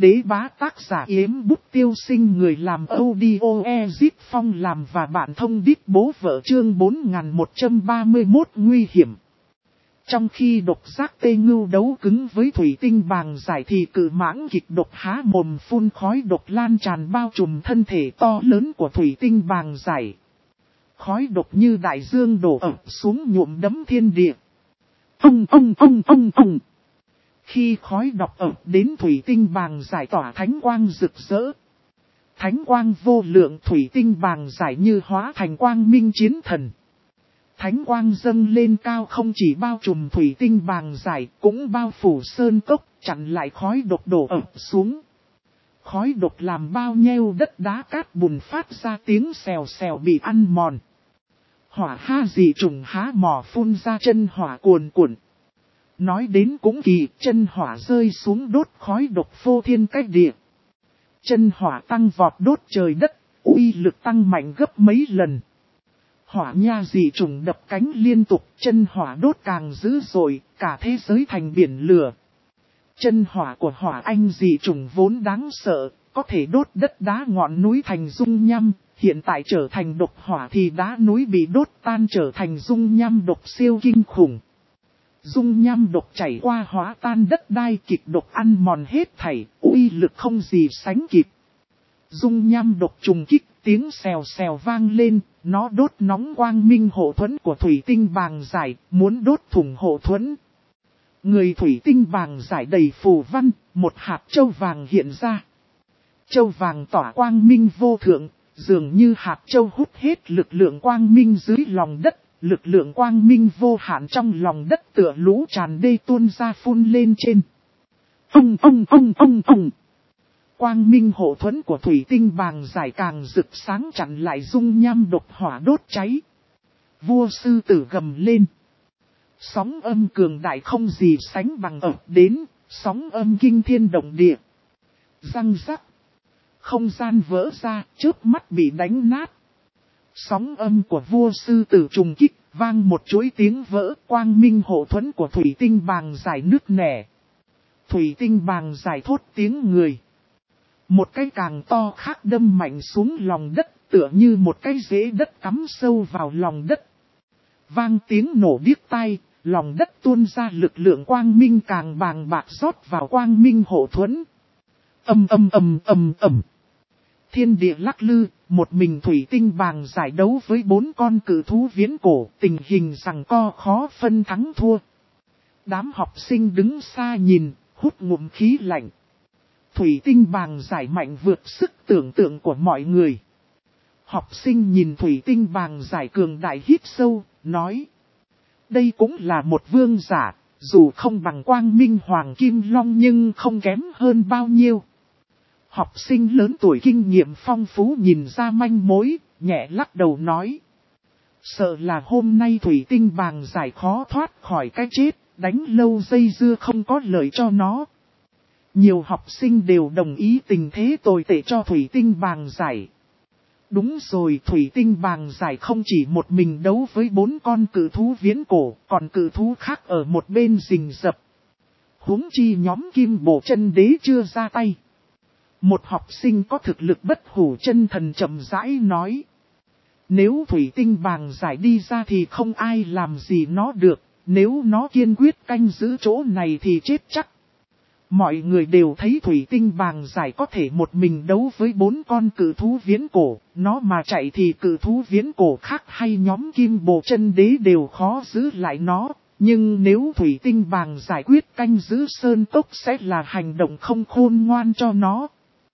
Đế bá tác giả Yếm Bút Tiêu Sinh, người làm audio Ezip Phong làm và bạn thông đít bố vợ, chương 4131 nguy hiểm. Trong khi độc giác tê ngưu đấu cứng với thủy tinh bàng giải thì cự mãng kịch độc há mồm phun khói độc lan tràn bao trùm thân thể to lớn của thủy tinh bàng giải. Khói độc như đại dương đổ ập xuống nhuộm đẫm thiên địa. Ông. Khi khói độc ập đến thủy tinh bàng giải tỏa thánh quang rực rỡ. Thánh quang vô lượng, thủy tinh bàng giải như hóa thành quang minh chiến thần. Thánh quang dâng lên cao không chỉ bao trùm thủy tinh bàng giải, cũng bao phủ sơn cốc, chặn lại khói độc đổ ập xuống. Khói độc làm bao nheo đất đá cát bùn phát ra tiếng xèo xèo bị ăn mòn. Hỏa ha dị trùng há mỏ phun ra chân hỏa cuồn cuộn. Nói đến cũng kỳ, chân hỏa rơi xuống đốt khói độc phô thiên cách địa. Chân hỏa tăng vọt đốt trời đất, uy lực tăng mạnh gấp mấy lần. Hỏa nha dị trùng đập cánh liên tục, chân hỏa đốt càng dữ dội, cả thế giới thành biển lửa. Chân hỏa của hỏa anh dị trùng vốn đáng sợ, có thể đốt đất đá ngọn núi thành dung nham, hiện tại trở thành độc hỏa thì đá núi bị đốt tan trở thành dung nham độc siêu kinh khủng. Dung nham độc chảy qua hóa tan đất đai, kịch độc ăn mòn hết thảy, uy lực không gì sánh kịp. Dung nham độc trùng kích, tiếng xèo xèo vang lên, nó đốt nóng quang minh hộ thuẫn của thủy tinh bàng giải, muốn đốt thủng hộ thuẫn. Người thủy tinh bàng giải đầy phù văn, một hạt châu vàng hiện ra. Châu vàng tỏa quang minh vô thượng, dường như hạt châu hút hết lực lượng quang minh dưới lòng đất. Lực lượng quang minh vô hạn trong lòng đất tựa lũ tràn đê tuôn ra phun lên trên. Ông. Quang minh hộ thuẫn của thủy tinh bàng giải càng rực sáng chặn lại dung nham độc hỏa đốt cháy. Vua sư tử gầm lên. Sóng âm cường đại không gì sánh bằng ập đến, sóng âm kinh thiên động địa. Răng rắc. Không gian vỡ ra, chớp mắt bị đánh nát. Sóng âm của vua sư tử trùng kích, vang một chuỗi tiếng vỡ, quang minh hộ thuẫn của thủy tinh bàng giải nứt nẻ. Thủy tinh bàng giải thốt tiếng người. Một cái càng to khác đâm mạnh xuống lòng đất, tựa như một cái rễ đất cắm sâu vào lòng đất. Vang tiếng nổ điếc tai, lòng đất tuôn ra lực lượng quang minh càng bàng bạc rót vào quang minh hộ thuẫn. Ầm. Thiên địa lắc lư, một mình thủy tinh bàng giải đấu với 4 con cự thú viễn cổ, tình hình giằng co khó phân thắng thua. Đám học sinh đứng xa nhìn, hút ngụm khí lạnh. Thủy tinh bàng giải mạnh vượt sức tưởng tượng của mọi người. Học sinh nhìn thủy tinh bàng giải cường đại hít sâu, nói. Đây cũng là một vương giả, dù không bằng quang minh hoàng kim long nhưng không kém hơn bao nhiêu. Học sinh lớn tuổi kinh nghiệm phong phú nhìn ra manh mối, nhẹ lắc đầu nói. Sợ là hôm nay thủy tinh bàng giải khó thoát khỏi cái chết, đánh lâu dây dưa không có lợi cho nó. Nhiều học sinh đều đồng ý tình thế tồi tệ cho thủy tinh bàng giải. Đúng rồi, thủy tinh bàng giải không chỉ một mình đấu với 4 con cự thú viễn cổ, còn cự thú khác ở một bên rình rập. Huống chi nhóm kim bổ chân đế chưa ra tay. Một học sinh có thực lực bất hủ chân thần chậm rãi nói. Nếu thủy tinh bàng giải đi ra thì không ai làm gì nó được, nếu nó kiên quyết canh giữ chỗ này thì chết chắc. Mọi người đều thấy thủy tinh bàng giải có thể một mình đấu với 4 con cự thú viễn cổ, nó mà chạy thì cự thú viễn cổ khác hay nhóm kim bồ chân đế đều khó giữ lại nó. Nhưng nếu thủy tinh bàng giải quyết canh giữ sơn cốc sẽ là hành động không khôn ngoan cho nó.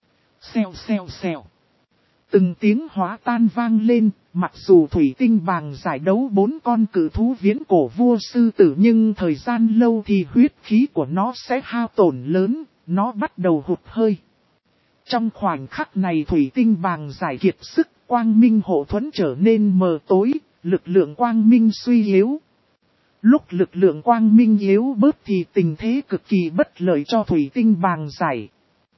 Xèo. Từng tiếng hóa tan vang lên, mặc dù thủy tinh bàng giải đấu 4 con cự thú viễn cổ vua sư tử nhưng thời gian lâu thì huyết khí của nó sẽ hao tổn lớn, nó bắt đầu hụt hơi. Trong khoảnh khắc này thủy tinh bàng giải kiệt sức, quang minh hộ thuẫn trở nên mờ tối, lực lượng quang minh suy yếu. Lúc lực lượng quang minh yếu bớt thì tình thế cực kỳ bất lợi cho thủy tinh bàng giải.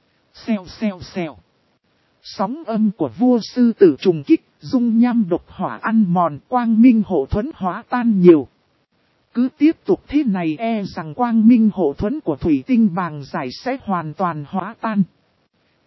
Xèo. Sóng âm của vua sư tử trùng kích, dung nham độc hỏa ăn mòn, quang minh hộ thuẫn hóa tan nhiều. Cứ tiếp tục thế này e rằng quang minh hộ thuẫn của thủy tinh bàng giải sẽ hoàn toàn hóa tan.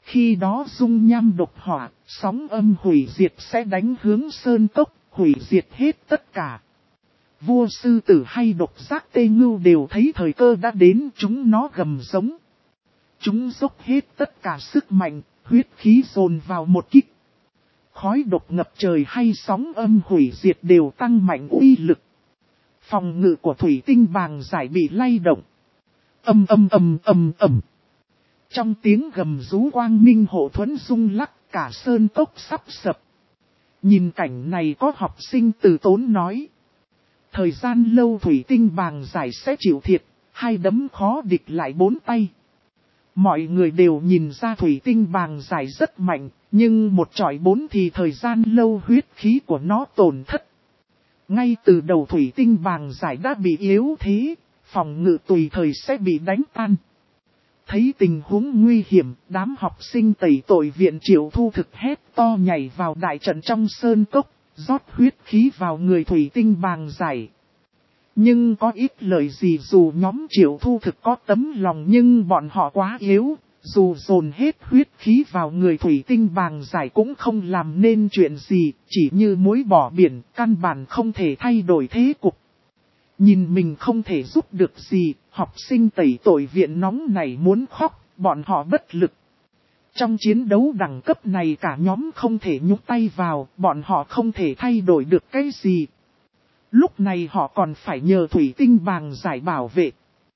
Khi đó dung nham độc hỏa, sóng âm hủy diệt sẽ đánh hướng sơn cốc, hủy diệt hết tất cả. Vua sư tử hay độc giác tê ngưu đều thấy thời cơ đã đến, chúng nó gầm giống. Chúng dốc hết tất cả sức mạnh, huyết khí dồn vào một kích. Khói độc ngập trời hay sóng âm hủy diệt đều tăng mạnh uy lực. Phòng ngự của thủy tinh bàng giải bị lay động. Ầm ầm ầm ầm ầm. Trong tiếng gầm rú quang minh hộ thuẫn rung lắc, cả sơn cốc sắp sập. Nhìn cảnh này có học sinh từ tốn nói. Thời gian lâu thủy tinh bàng giải sẽ chịu thiệt, hai đấm khó địch lại bốn tay. Mọi người đều nhìn ra thủy tinh bàng giải rất mạnh, nhưng một chọi bốn thì thời gian lâu huyết khí của nó tổn thất. Ngay từ đầu thủy tinh bàng giải đã bị yếu thế, phòng ngự tùy thời sẽ bị đánh tan. Thấy tình huống nguy hiểm, đám học sinh tẩy tội viện Triệu Thu Thực hét to nhảy vào đại trận trong sơn cốc, rót huyết khí vào người thủy tinh bàng giải. Nhưng có ít lời gì, dù nhóm Triệu Thu Thực có tấm lòng nhưng bọn họ quá yếu, dù dồn hết huyết khí vào người thủy tinh bàng giải cũng không làm nên chuyện gì, chỉ như muối bỏ biển, căn bản không thể thay đổi thế cục. Nhìn mình không thể giúp được gì, học sinh tẩy tội viện nóng này muốn khóc, bọn họ bất lực. Trong chiến đấu đẳng cấp này cả nhóm không thể nhúc tay vào, bọn họ không thể thay đổi được cái gì. Lúc này họ còn phải nhờ thủy tinh bàng giải bảo vệ.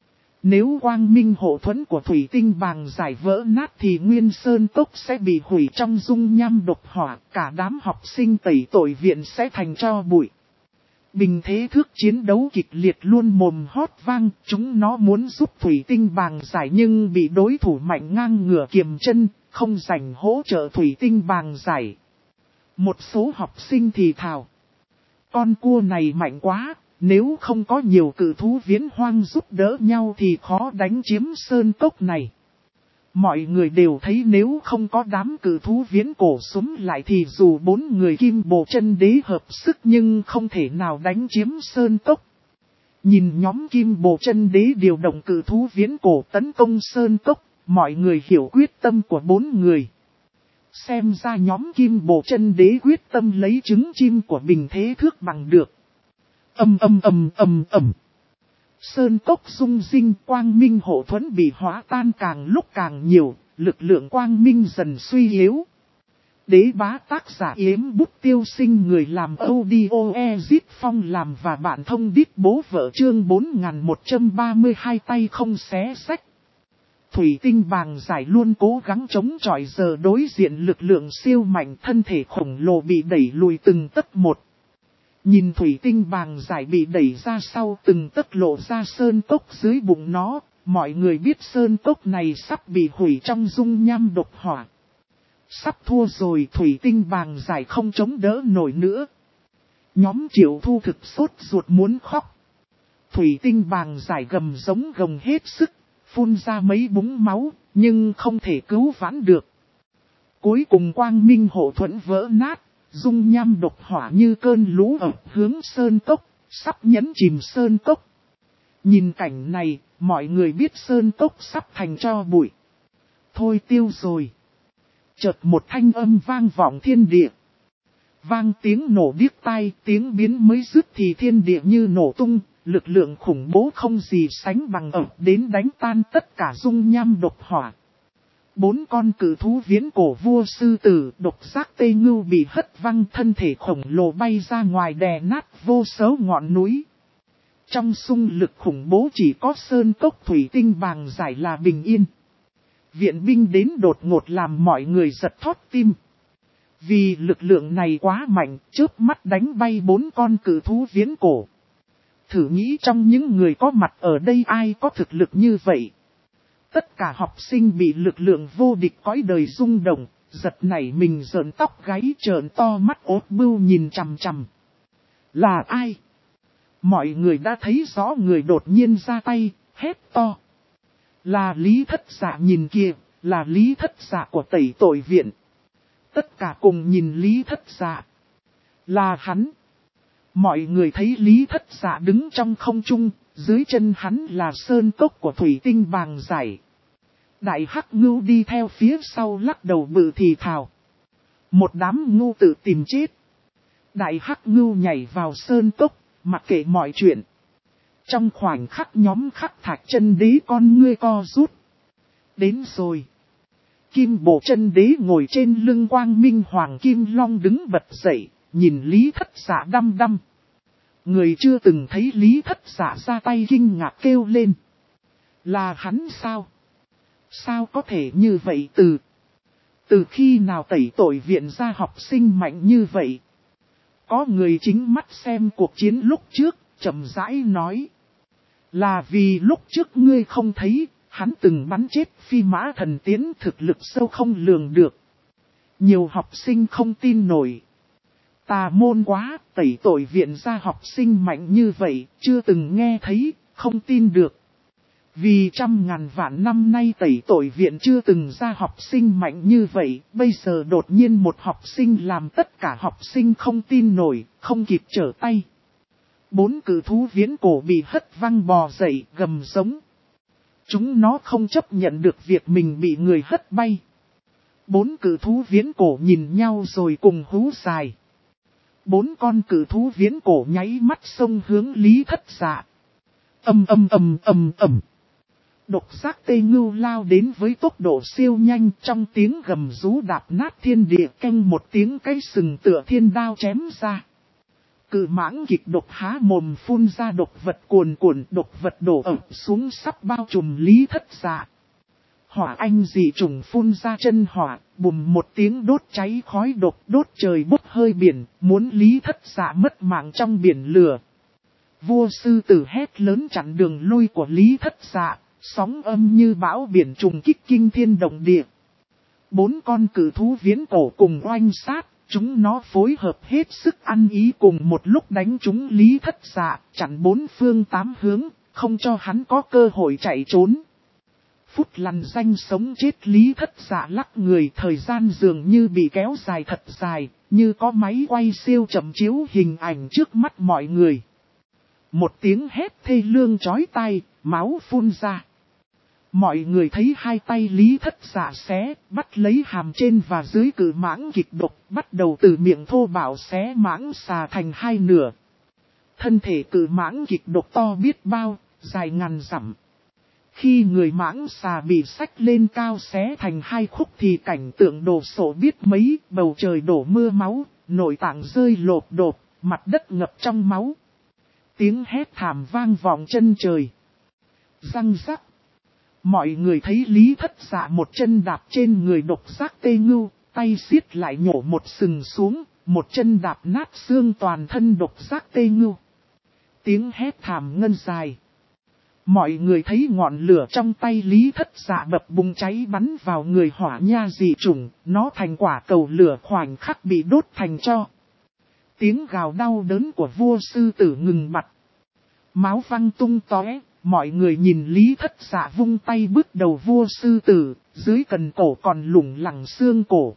Nếu quang minh hộ thuẫn của thủy tinh bàng giải vỡ nát thì nguyên sơn cốc sẽ bị hủy trong dung nham độc hỏa, cả đám học sinh tẩy tội viện sẽ thành tro bụi. Bình thế thước chiến đấu kịch liệt luôn mồm hót vang, chúng nó muốn giúp thủy tinh bàng giải nhưng bị đối thủ mạnh ngang ngửa kiềm chân, không rảnh hỗ trợ thủy tinh bàng giải. Một số học sinh thì thào. Con cua này mạnh quá, nếu không có nhiều cự thú viễn hoang giúp đỡ nhau thì khó đánh chiếm sơn cốc này. Mọi người đều thấy nếu không có đám cự thú viễn cổ súng lại thì dù 4 người kim bồ chân đế hợp sức nhưng không thể nào đánh chiếm sơn cốc. Nhìn nhóm kim bồ chân đế điều động cự thú viễn cổ tấn công sơn cốc, mọi người hiểu quyết tâm của 4 người. Xem ra nhóm kim bồ chân đế quyết tâm lấy trứng chim của bình thế thước bằng được. Ầm ầm ầm ầm ầm. Sơn cốc rung rinh, quang minh hộ thuẫn bị hóa tan càng lúc càng nhiều, lực lượng quang minh dần suy yếu. Đế bá tác giả Yếm Bút Tiêu Sinh, người làm audio Ezit Phong làm và bạn thông đít bố vợ, chương 4132 tay không xé sách. Thủy tinh bàng giải luôn cố gắng chống chọi, giờ đối diện lực lượng siêu mạnh, thân thể khổng lồ bị đẩy lùi từng tấc một. Nhìn thủy tinh bàng giải bị đẩy ra sau, từng tấc lộ ra sơn cốc dưới bụng nó, mọi người biết sơn cốc này sắp bị hủy trong dung nham độc hỏa. Sắp thua rồi, thủy tinh bàng giải không chống đỡ nổi nữa. Nhóm Triệu Thu Thực sốt ruột muốn khóc. Thủy tinh bàng giải gầm giống gồng hết sức, phun ra mấy búng máu, nhưng không thể cứu vãn được. Cuối cùng quang minh hộ thuẫn vỡ nát, dung nham độc hỏa như cơn lũ ập hướng sơn cốc, sắp nhấn chìm sơn cốc. Nhìn cảnh này, mọi người biết sơn cốc sắp thành tro bụi. Thôi tiêu rồi. Chợt một thanh âm vang vọng thiên địa. Vang tiếng nổ điếc tai, tiếng biến mới dứt thì thiên địa như nổ tung, lực lượng khủng bố không gì sánh bằng ập đến đánh tan tất cả dung nham độc hỏa. 4 con cự thú viễn cổ vua sư tử, độc giác tê ngưu bị hất văng, thân thể khổng lồ bay ra ngoài đè nát vô số ngọn núi. Trong xung lực khủng bố chỉ có sơn cốc thủy tinh bàng giải là bình yên. Viện binh đến đột ngột làm mọi người giật thót tim. Vì lực lượng này quá mạnh, chớp mắt đánh bay 4 con cự thú viễn cổ. Thử nghĩ trong những người có mặt ở đây ai có thực lực như vậy. Tất cả học sinh bị lực lượng vô địch cõi đời rung động, giật nảy mình rợn tóc gáy, trợn to mắt ốt bưu nhìn chằm chằm. Là ai? Mọi người đã thấy rõ người đột nhiên ra tay, hét to. Là Lý Thất Dạ, nhìn kìa, là Lý Thất Dạ của tẩy tội viện. Tất cả cùng nhìn Lý Thất Dạ. Là hắn. Mọi người thấy Lý Thất Dạ đứng trong không trung, dưới chân hắn là sơn cốc của thủy tinh bàng giải. Đại hắc ngưu đi theo phía sau lắc đầu bự thì thào. Một đám ngu tự tìm chết. Đại hắc ngưu nhảy vào sơn cốc, mặc kệ mọi chuyện. Trong khoảnh khắc nhóm Khắc Thạch chân đế con ngươi co rút. Đến rồi. Kim Bộ chân đế ngồi trên lưng quang minh hoàng kim long đứng bật dậy, nhìn Lý Thất Dạ đăm đăm. Người chưa từng thấy Lý Thất Dạ ra tay kinh ngạc kêu lên. Là hắn sao? Sao có thể như vậy từ khi nào tẩy tội viện ra học sinh mạnh như vậy? Có người chính mắt xem cuộc chiến lúc trước, chậm rãi nói. Là vì lúc trước ngươi không thấy, hắn từng bắn chết Phi Mã Thần Tiến thực lực sâu không lường được. Nhiều học sinh không tin nổi. Tà môn quá, tẩy tội viện ra học sinh mạnh như vậy, chưa từng nghe thấy, không tin được. Vì trăm ngàn vạn năm nay tẩy tội viện chưa từng ra học sinh mạnh như vậy, bây giờ đột nhiên một học sinh làm tất cả học sinh không tin nổi, không kịp trở tay. 4 cự thú viễn cổ bị hất văng bò dậy gầm giống. Chúng nó không chấp nhận được việc mình bị người hất bay. 4 cự thú viễn cổ nhìn nhau rồi cùng hú dài. 4 con cự thú viễn cổ nháy mắt xông hướng Lý Thất Dạ. Ầm. Độc giác tê ngưu lao đến với tốc độ siêu nhanh, trong tiếng gầm rú đạp nát thiên địa, canh một tiếng cái sừng tựa thiên đao chém ra. Cự mãng kịch độc há mồm phun ra độc vật cuồn cuộn, độc vật đổ ập xuống sắp bao trùm Lý Thất Dạ. Hỏa anh dị trùng phun ra chân hỏa, bùm một tiếng đốt cháy khói độc, đốt trời bốc hơi biển, muốn Lý Thất Dạ mất mạng trong biển lửa. Vua sư tử hét lớn chặn đường lui của Lý Thất Dạ, sóng âm như bão biển trùng kích kinh thiên động địa. 4 con cự thú viễn cổ cùng oanh sát, chúng nó phối hợp hết sức ăn ý cùng một lúc đánh trúng Lý Thất Dạ, chặn 4 phương 8 hướng, không cho hắn có cơ hội chạy trốn. Phút lằn danh sống chết Lý Thất Dạ lắc người, thời gian dường như bị kéo dài thật dài, như có máy quay siêu chậm chiếu hình ảnh trước mắt mọi người. Một tiếng hét thê lương chói tai, máu phun ra. Mọi người thấy hai tay Lý Thất Dạ xé, bắt lấy hàm trên và dưới cự mãng kịch độc, bắt đầu từ miệng thô bạo xé mãng xà thành 2 nửa. Thân thể cự mãng kịch độc to biết bao, dài ngàn dặm. Khi người mãng xà bị xách lên cao xé thành 2 khúc thì cảnh tượng đồ sộ biết mấy, bầu trời đổ mưa máu, nội tạng rơi lột đột, mặt đất ngập trong máu. Tiếng hét thảm vang vọng chân trời. Răng rắc. Mọi người thấy Lý Thất Dạ một chân đạp trên người độc giác tê ngưu, tay siết lại nhổ một sừng xuống, một chân đạp nát xương toàn thân độc giác tê ngưu. Tiếng hét thảm ngân dài. Mọi người thấy ngọn lửa trong tay Lý Thất Dạ bập bùng cháy bắn vào người hỏa nha dị chủng, nó thành quả cầu lửa khoảnh khắc bị đốt thành tro. Tiếng gào đau đớn của vua sư tử ngừng bặt. Máu văng tung tóe, mọi người nhìn Lý Thất Dạ vung tay bước đầu vua sư tử, dưới cần cổ còn lủng lẳng xương cổ.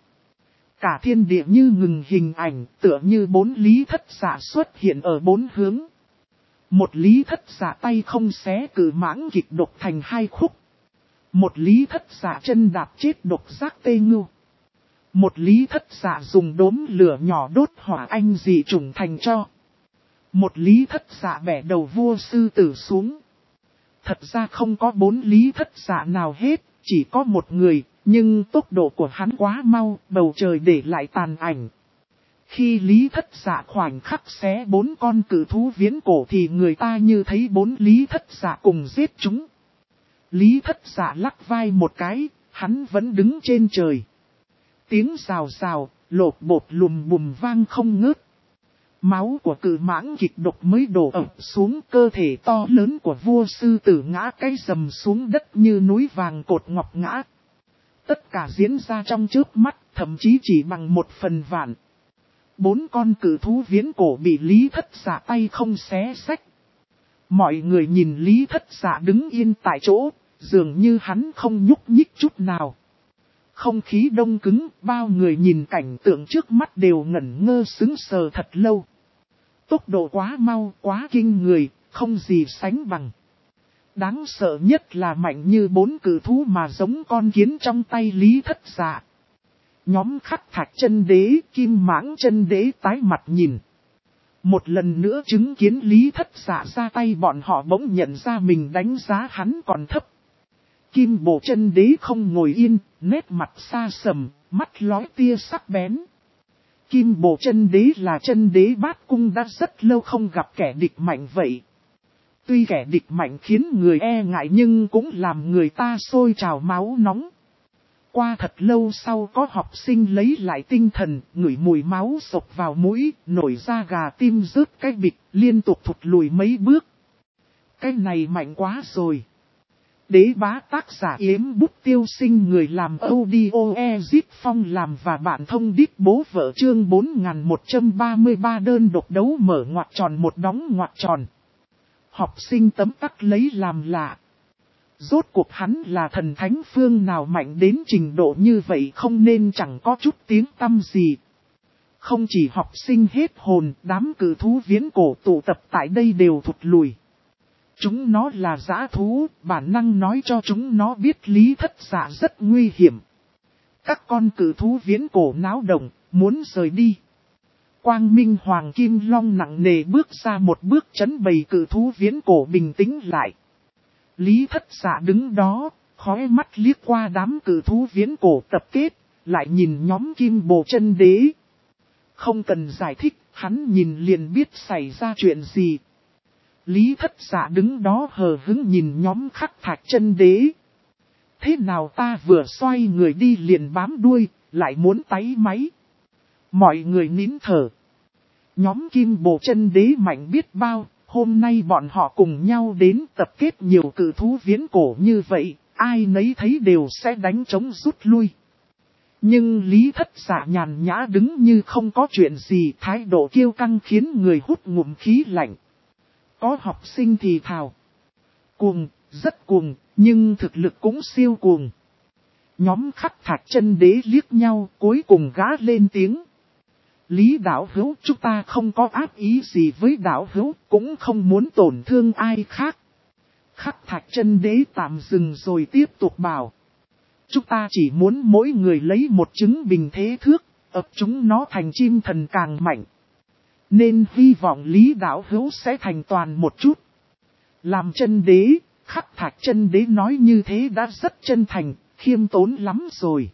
Cả thiên địa như ngừng hình ảnh, tựa như 4 Lý Thất Dạ xuất hiện ở 4 hướng. Một Lý Thất Dạ tay không xé cự mãng kịch độc thành 2 khúc. Một Lý Thất Dạ chân đạp chết độc giác tê ngưu. Một Lý Thất Dạ dùng đốm lửa nhỏ đốt hỏa anh dị trùng thành tro. Một Lý Thất Dạ bẻ đầu vua sư tử xuống. Thật ra không có 4 Lý Thất Dạ nào hết, chỉ có một người, nhưng tốc độ của hắn quá mau, bầu trời để lại tàn ảnh. Khi Lý Thất Dạ khoảnh khắc xé 4 con cự thú viễn cổ thì người ta như thấy 4 Lý Thất Dạ cùng giết chúng. Lý Thất Dạ lắc vai một cái, hắn vẫn đứng trên trời. Tiếng rào rào, lột bột lùm bùm vang không ngớt. Máu của cự mãng kịch độc mới đổ ập xuống, cơ thể to lớn của vua sư tử ngã cái rầm xuống đất như núi vàng cột ngọc ngã. Tất cả diễn ra trong chớp mắt, thậm chí chỉ bằng 1/1000 vạn. 4 con cự thú viễn cổ bị Lý Thất Dạ tay không xé xách. Mọi người nhìn Lý Thất Dạ đứng yên tại chỗ, dường như hắn không nhúc nhích chút nào. Không khí đông cứng, bao người nhìn cảnh tượng trước mắt đều ngẩn ngơ sững sờ thật lâu. Tốc độ quá mau, quá kinh người, không gì sánh bằng. Đáng sợ nhất là mạnh như 4 cử thú mà giống con kiến trong tay Lý Thất Dạ. Nhóm Khắc Thạch Chân Đế, Kim Mãng Chân Đế tái mặt nhìn. Một lần nữa chứng kiến Lý Thất Dạ ra tay, bọn họ bỗng nhận ra mình đánh giá hắn còn thấp. Kim Bổ Chân Đế không ngồi yên, nét mặt xa sầm, mắt lóe tia sắc bén. Kim Bổ Chân Đế là Chân Đế Bát Cung, đã rất lâu không gặp kẻ địch mạnh vậy. Tuy kẻ địch mạnh khiến người e ngại nhưng cũng làm người ta sôi trào máu nóng. Qua thật lâu sau có học sinh lấy lại tinh thần, ngửi mùi máu sộc vào mũi, nổi da gà tim rớt cái bịch, liên tục thụt lùi mấy bước. Cái này mạnh quá rồi. Đế Bá tác giả Yếm Bút Tiêu Sinh, người làm audio Ezip Phong làm và bạn thông đít bố vợ, chương 4133 đơn độc đấu mở ngoặc tròn một đóng ngoặc tròn. Học sinh tấm tắc lấy làm lạ. Rốt cuộc hắn là thần thánh phương nào mạnh đến trình độ như vậy, không nên chẳng có chút tiếng tăm gì. Không chỉ học sinh hết hồn, đám cử thú viễn cổ tụ tập tại đây đều thụt lùi. Chúng nó là dã thú, bản năng nói cho chúng nó biết Lý Thất Dạ rất nguy hiểm. Các con cử thú viễn cổ náo động, muốn rời đi. Quang Minh Hoàng Kim Long nặng nề bước ra một bước, trấn bầy cử thú viễn cổ bình tĩnh lại. Lý Thất Dạ đứng đó, khóe mắt liếc qua đám cử thú viễn cổ tập kết, lại nhìn nhóm Kim Bồ Chân Đế. Không cần giải thích, hắn nhìn liền biết xảy ra chuyện gì. Lý Thất Dạ đứng đó hờ hững nhìn nhóm Khắc Thạch Chân Đế. Thế nào ta vừa xoay người đi liền bám đuôi, lại muốn táy máy. Mọi người nín thở. Nhóm Kim Bồ Chân Đế mạnh biết bao, hôm nay bọn họ cùng nhau đến tập kết nhiều cử thú viễn cổ như vậy, ai nấy thấy đều sẽ đánh trống rút lui. Nhưng Lý Thất Dạ nhàn nhã đứng như không có chuyện gì, thái độ kiêu căng khiến người hút ngụm khí lạnh. Có học sinh thì thào. Cuồng, rất cuồng, nhưng thực lực cũng siêu cuồng. Nhóm Khắc Thạch Chân Đế liếc nhau, cuối cùng gã lên tiếng. Lý đạo hữu, chúng ta không có ác ý gì với đạo hữu, cũng không muốn tổn thương ai khác. Khắc Thạch Chân Đế tạm dừng rồi tiếp tục bảo. Chúng ta chỉ muốn mỗi người lấy một trứng bình thế thước, ập chúng nó thành chim thần càng mạnh. Nên hy vọng Lý đạo hữu sẽ thành toàn một chút. Làm Chân Đế, Khắc Thạch Chân Đế nói như thế đã rất chân thành, khiêm tốn lắm rồi.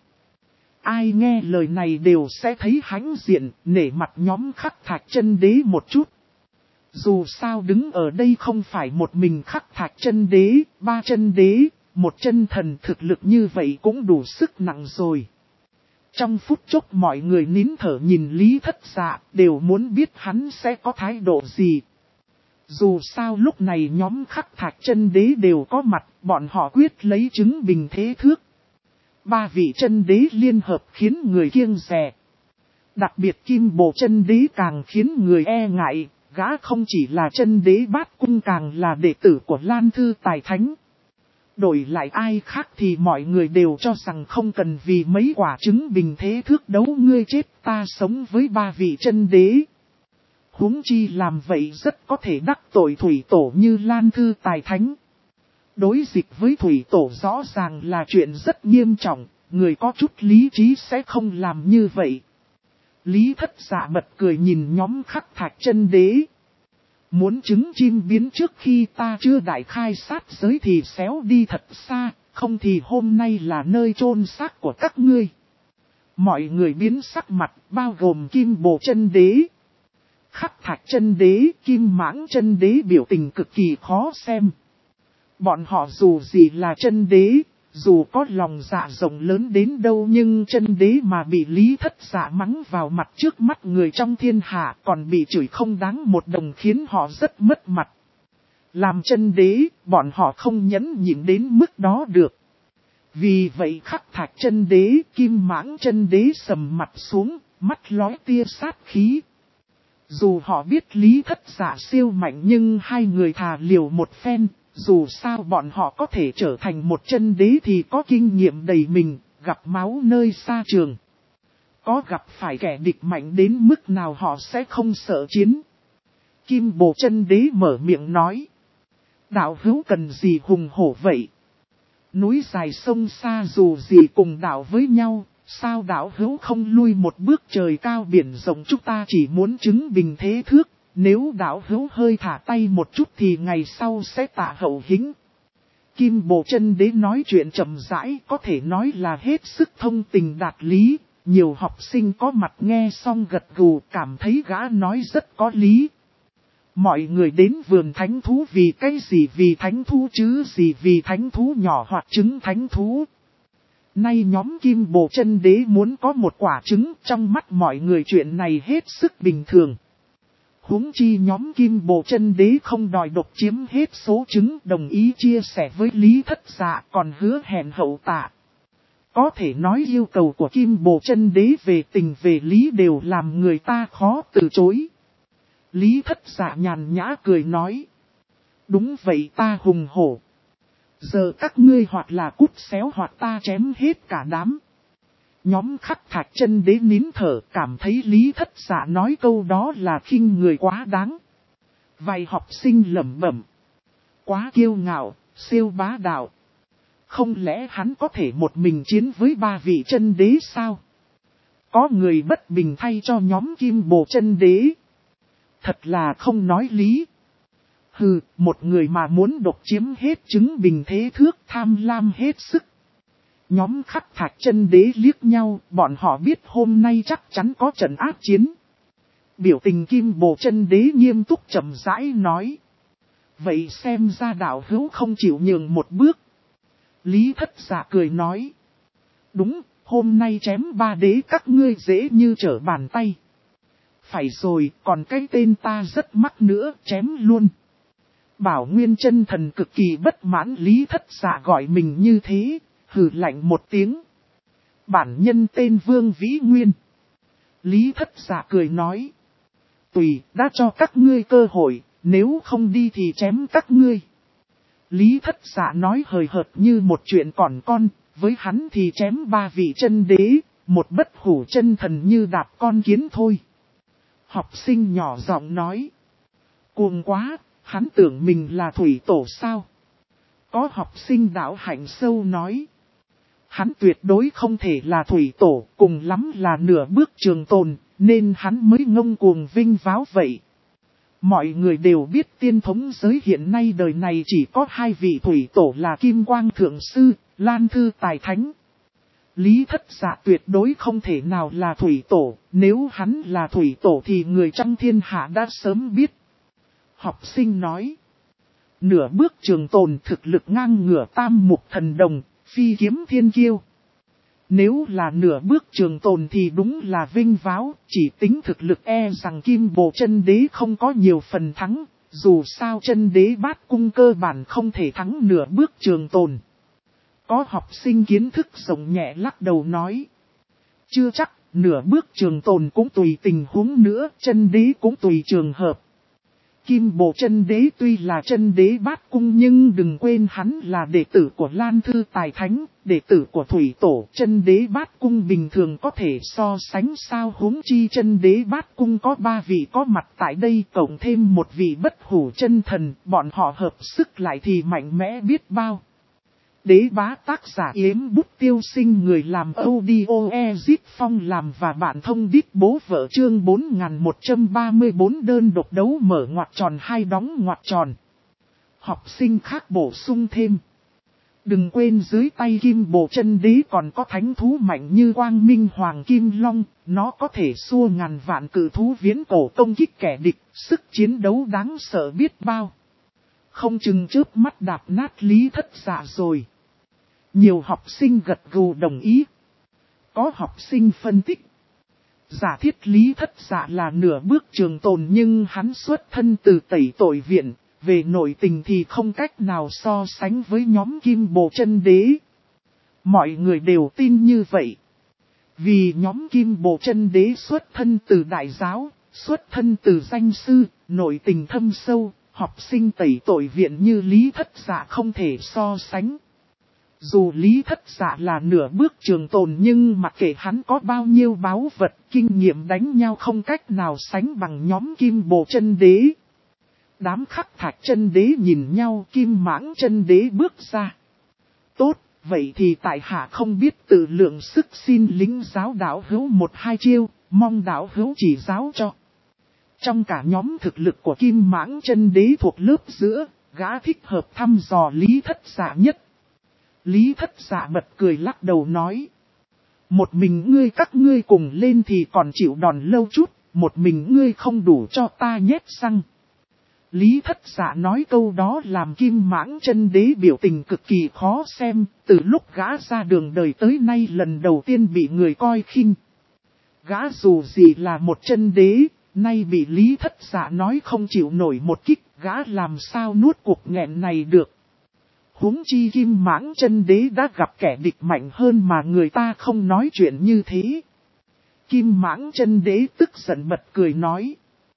Ai nghe lời này đều sẽ thấy hãnh diện, nể mặt nhóm Khắc Thạch Chân Đế một chút. Dù sao đứng ở đây không phải một mình Khắc Thạch Chân Đế, 3 chân đế, một chân thần, thực lực như vậy cũng đủ sức nặng rồi. Trong phút chốc mọi người nín thở nhìn Lý Thất Dạ, đều muốn biết hắn sẽ có thái độ gì. Dù sao lúc này nhóm Khắc Thạch Chân Đế đều có mặt, bọn họ quyết lấy trứng bình thế thước. 3 vị chân đế liên hợp khiến người kiêng dè. Đặc biệt Kim Bồ Chân Đế càng khiến người e ngại, gã không chỉ là chân đế Bát Cung càng là đệ tử của Lan Thư Tài Thánh. Đổi lại ai khác thì mọi người đều cho rằng không cần vì mấy quả trứng bình thế thước đấu ngươi chết ta sống với 3 vị chân đế. Huống chi làm vậy rất có thể đắc tội thủy tổ như Lan Thư Tài Thánh. Đối dịch với thủy tổ rõ ràng là chuyện rất nghiêm trọng, người có chút lý trí sẽ không làm như vậy. Lý Thất Dạ bật cười nhìn nhóm Khắc Thạch Chân Đế. Muốn trứng chim biến trước khi ta chưa đại khai sát giới thì xéo đi thật xa, không thì hôm nay là nơi chôn xác của các ngươi. Mọi người biến sắc mặt, bao gồm Kim Bồ Chân Đế, Khắc Thạch Chân Đế, Kim Mãng Chân Đế biểu tình cực kỳ khó xem. Bọn họ dù gì là chân đế, dù có lòng dạ rộng lớn đến đâu nhưng chân đế mà bị Lý Thất Dạ mắng vào mặt trước mắt người trong thiên hạ còn bị chửi không đáng một đồng khiến họ rất mất mặt. Làm chân đế, bọn họ không nhẫn nhịn đến mức đó được. Vì vậy Khắc Thạch Chân Đế, Kim Mãng Chân Đế sầm mặt xuống, mắt lóe tia sát khí. Dù họ biết Lý Thất Dạ siêu mạnh nhưng hai người thà liều một phen. Dù sao bọn họ có thể trở thành một chân đế thì có kinh nghiệm đầy mình, gặp máu nơi xa trường. Có gặp phải kẻ địch mạnh đến mức nào họ sẽ không sợ chiến. Kim Bồ Chân Đế mở miệng nói. Đạo hữu cần gì hùng hổ vậy? Núi dài sông xa dù gì cùng đạo với nhau, sao đạo hữu không lui một bước trời cao biển rộng, chúng ta chỉ muốn chứng bình thế thước, nếu đạo hữu hơi thả tay một chút thì ngày sau sẽ tạ hậu hĩnh. Kim Bồ Chân Đế nói chuyện chậm rãi, có thể nói là hết sức thông tình đạt lý, nhiều học sinh có mặt nghe xong gật gù, cảm thấy gã nói rất có lý. Mọi người đến vườn thánh thú vì cái gì? Vì thánh thú chứ gì? Vì thánh thú nhỏ hoặc trứng thánh thú. Nay nhóm Kim Bồ Chân Đế muốn có một quả trứng, trong mắt mọi người chuyện này hết sức bình thường. Huống chi nhóm Kim Bồ Chân Đế không đòi độc chiếm hết số trứng, đồng ý chia sẻ với Lý Thất Dạ, còn hứa hẹn hậu tạ. Có thể nói yêu cầu của Kim Bồ Chân Đế về tình về lý đều làm người ta khó từ chối. Lý Thất Dạ nhàn nhã cười nói. Đúng vậy, ta hùng hổ. Giờ các ngươi hoặc là cút xéo hoặc ta chém hết cả đám. Nhóm Khắc Thạch Chân Đế nín thở, cảm thấy Lý Thất Dạ nói câu đó là khinh người quá đáng. Vài học sinh lẩm bẩm. Quá kiêu ngạo, siêu bá đạo. Không lẽ hắn có thể một mình chiến với 3 vị chân đế sao? Có người bất bình thay cho nhóm Kim Bồ Chân Đế. Thật là không nói lý. Hừ, một người mà muốn độc chiếm hết trứng bình thế thước, tham lam hết sức. Nhóm Khắc Thạch Chân Đế liếc nhau, bọn họ biết hôm nay chắc chắn có trận ác chiến. Biểu tình Kim Bồ Chân Đế nghiêm túc chậm rãi nói. Vậy xem ra đạo hữu không chịu nhường một bước. Lý Thất Dạ cười nói. Đúng, hôm nay chém 3 đế các ngươi dễ như trở bàn tay. Phải rồi, còn cái tên ta rất mắc nữa, chém luôn. Bảo Nguyên Chân Thần cực kỳ bất mãn Lý Thất Dạ gọi mình như thế, hừ lạnh một tiếng. Bản nhân tên Vương Vĩ Nguyên. Lý Thất Dạ cười nói. Tùy, đã cho các ngươi cơ hội, nếu không đi thì chém các ngươi. Lý Thất Dạ nói hời hợt như một chuyện còn con, với hắn thì chém 3 vị chân đế, một bất hủ chân thần như đạp con kiến thôi. Học sinh nhỏ giọng nói. Cuồng quá, hắn tưởng mình là thủy tổ sao? Có học sinh đạo hạnh sâu nói. Hắn tuyệt đối không thể là thủy tổ, cùng lắm là nửa bước trường tồn, nên hắn mới ngông cuồng vinh váo vậy. Mọi người đều biết tiên thống giới hiện nay đời này chỉ có 2 vị thủy tổ là Kim Quang Thượng Sư, Lan Thư Tài Thánh. Lý Thất Dạ tuyệt đối không thể nào là thủy tổ, nếu hắn là thủy tổ thì người trong thiên hạ đã sớm biết. Học sinh nói, nửa bước trường tồn thực lực ngang ngửa Tam Mục Thần Đồng, Phi Kiếm Thiên Kiêu. Nếu là nửa bước trường tồn thì đúng là vinh váo, chỉ tính thực lực rằng Kim Bồ Chân Đế không có nhiều phần thắng, dù sao chân đế Bát Cung cơ bản không thể thắng nửa bước trường tồn. Có học sinh kiến thức rộng nhẹ lắc đầu nói. Chưa chắc, nửa bước trường tồn cũng tùy tình huống nữa, chân đế cũng tùy trường hợp. Kim Bồ Chân Đế tuy là chân đế Bát Cung nhưng đừng quên hắn là đệ tử của Lan Thư Tài Thánh, đệ tử của Thủy Tổ. Chân đế Bát Cung bình thường có thể so sánh sao, huống chi chân đế Bát Cung có 3 vị có mặt tại đây, cộng thêm một vị bất hủ chân thần, bọn họ hợp sức lại thì mạnh mẽ biết bao. Đế bá tác giả Yếm Bút Tiêu Sinh, người làm audio Ezip Phong làm và bạn thông đít bố vợ, chương 4134 đơn độc đấu mở ngoặc tròn 2 đóng ngoặc tròn. Học sinh khác bổ sung thêm. Đừng quên dưới tay Kim Bồ Chân Đế còn có thánh thú mạnh như Quang Minh Hoàng Kim Long, nó có thể xua ngàn vạn cử thú viễn cổ công kích kẻ địch, sức chiến đấu đáng sợ biết bao. Không chừng chớp mắt đạp nát Lý Thất Dạ rồi. Nhiều học sinh gật gù đồng ý. Có học sinh phân tích. Giả thiết Lý Thất Dạ là nửa bước trường tồn nhưng hắn xuất thân từ Tẩy Tội Viện, về nội tình thì không cách nào so sánh với nhóm Kim Bồ Chân Đế. Mọi người đều tin như vậy. Vì nhóm Kim Bồ Chân Đế xuất thân từ đại giáo, xuất thân từ danh sư, nội tình thâm sâu, học sinh Tẩy Tội Viện như Lý Thất Dạ không thể so sánh. Dù Lý Thất Dạ là nửa bước trường tồn nhưng mặc kệ hắn có bao nhiêu báu vật, kinh nghiệm đánh nhau không cách nào sánh bằng nhóm Kim Bồ Chân Đế. Đám Khắc Thạch chân đế nhìn nhau, Kim Mãng chân đế bước ra. Tốt, vậy thì tại hạ không biết tự lượng sức, xin lính giáo đạo hữu một hai chiêu, mong đạo hữu chỉ giáo cho. Trong cả nhóm thực lực của Kim Mãng chân đế thuộc lớp giữa, gã thích hợp thăm dò Lý Thất Dạ nhất. Lý Thất Dạ bật cười lắc đầu nói. Một mình ngươi các ngươi cùng lên thì còn chịu đòn lâu chút, một mình ngươi không đủ cho ta nhét răng. Lý Thất Dạ nói câu đó làm Kim Mãng chân đế biểu tình cực kỳ khó xem, từ lúc gã ra đường đời tới nay lần đầu tiên bị người coi khinh. Gã dù gì là một chân đế, nay bị Lý Thất Dạ nói không chịu nổi một kích, gã làm sao nuốt cuộc nghẹn này được. Huống chi Kim Mãng chân đế đã gặp kẻ địch mạnh hơn mà người ta không nói chuyện như thế. Kim Mãng chân đế tức giận bật cười nói.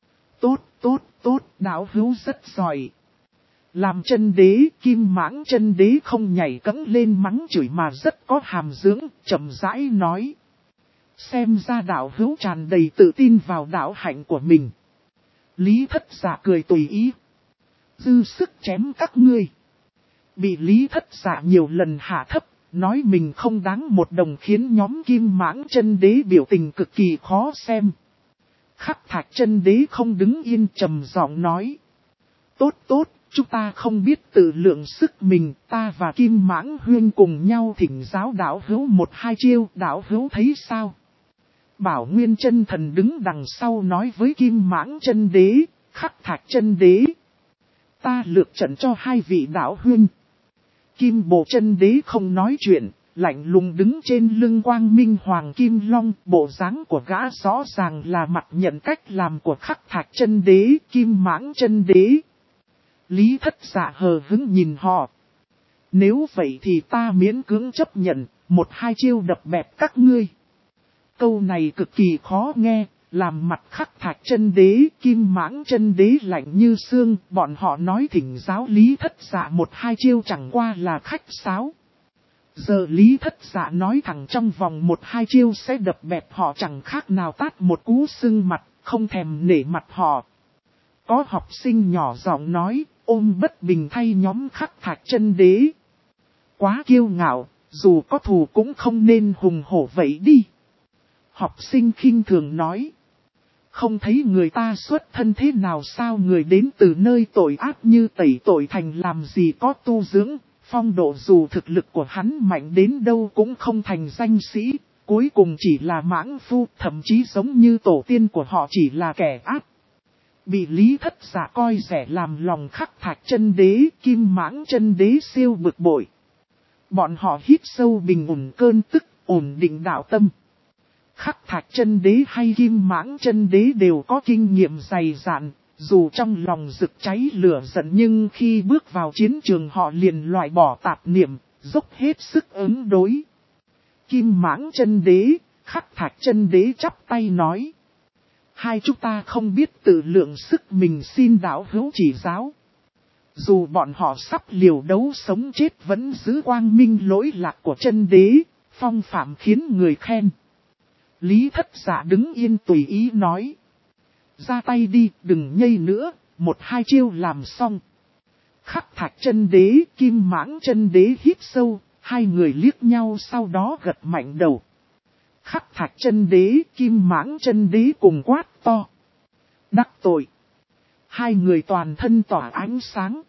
Tốt, đạo hữu rất giỏi. Làm chân đế, Kim Mãng chân đế không nhảy cẫng lên mắng chửi mà rất có hàm dưỡng, chậm rãi nói. Xem ra đạo hữu tràn đầy tự tin vào đạo hạnh của mình. Lý Thất Dạ cười tùy ý. Dư sức chém các ngươi. Bị Lý Thất Dạ nhiều lần hạ thấp, nói mình không đáng một đồng khiến nhóm Kim Mãng chân đế biểu tình cực kỳ khó xem. Khắc Thạch chân đế không đứng yên trầm giọng nói. Tốt, chúng ta không biết tự lượng sức mình, ta và Kim Mãng huyên cùng nhau thỉnh giáo đạo hữu một hai chiêu, đạo hữu thấy sao? Bảo Nguyên chân thần đứng đằng sau nói với Kim Mãng chân đế, Khắc Thạch chân đế. Ta lược trận cho hai vị đạo huyên. Kim Bộ chân đế không nói chuyện, lạnh lùng đứng trên lưng Quang Minh Hoàng Kim Long, bộ dáng của gã rõ ràng là mặt nhận cách làm của Khắc Thạch chân đế, Kim Mãng chân đế. Lý Thất Dạ hờ hững nhìn họ. Nếu vậy thì ta miễn cưỡng chấp nhận, một hai chiêu đập bẹp các ngươi. Câu này cực kỳ khó nghe, làm mặt Khắc Thạch chân đế, Kim Mãng chân đế lạnh như xương, bọn họ nói thỉnh giáo Lý Thất Dạ một hai chiêu chẳng qua là khách sáo. Giờ Lý Thất Dạ nói thẳng trong vòng một hai chiêu sẽ đập bẹp họ chẳng khác nào tát một cú sưng mặt, không thèm nể mặt họ. Có học sinh nhỏ giọng nói, ôm bất bình thay nhóm Khắc Thạch chân đế. Quá kiêu ngạo, dù có thù cũng không nên hùng hổ vậy đi. Học sinh khinh thường nói. Không thấy người ta xuất thân thế nào sao, người đến từ nơi tội ác như tẩy tội thành làm gì có tu dưỡng, phong độ dù thực lực của hắn mạnh đến đâu cũng không thành danh sĩ, cuối cùng chỉ là mãng phu, thậm chí giống như tổ tiên của họ chỉ là kẻ ác. Bị Lý Thất Dạ coi rẻ làm lòng Khắc Thạch chân đế, Kim Mãng chân đế siêu bực bội. Bọn họ hít sâu bình ổn cơn tức, ổn định đạo tâm. Khắc Thạch chân đế hay Kim Mãng chân đế đều có kinh nghiệm dày dạn, dù trong lòng rực cháy lửa giận nhưng khi bước vào chiến trường họ liền loại bỏ tạp niệm, dốc hết sức ứng đối. Kim Mãng chân đế, Khắc Thạch chân đế chắp tay nói. Hai chúng ta không biết tự lượng sức mình, xin đạo hữu chỉ giáo. Dù bọn họ sắp liều đấu sống chết vẫn giữ quang minh lỗi lạc của chân đế, phong phạm khiến người khen. Lý Thất Dạ đứng yên tùy ý nói. Ra tay đi, đừng nhây nữa, một hai chiêu làm xong. Khắc Thạch chân đế, Kim Mãng chân đế hít sâu, hai người liếc nhau sau đó gật mạnh đầu. Khắc Thạch chân đế, Kim Mãng chân đế cùng quát to. Đắc tội. Hai người toàn thân tỏa ánh sáng.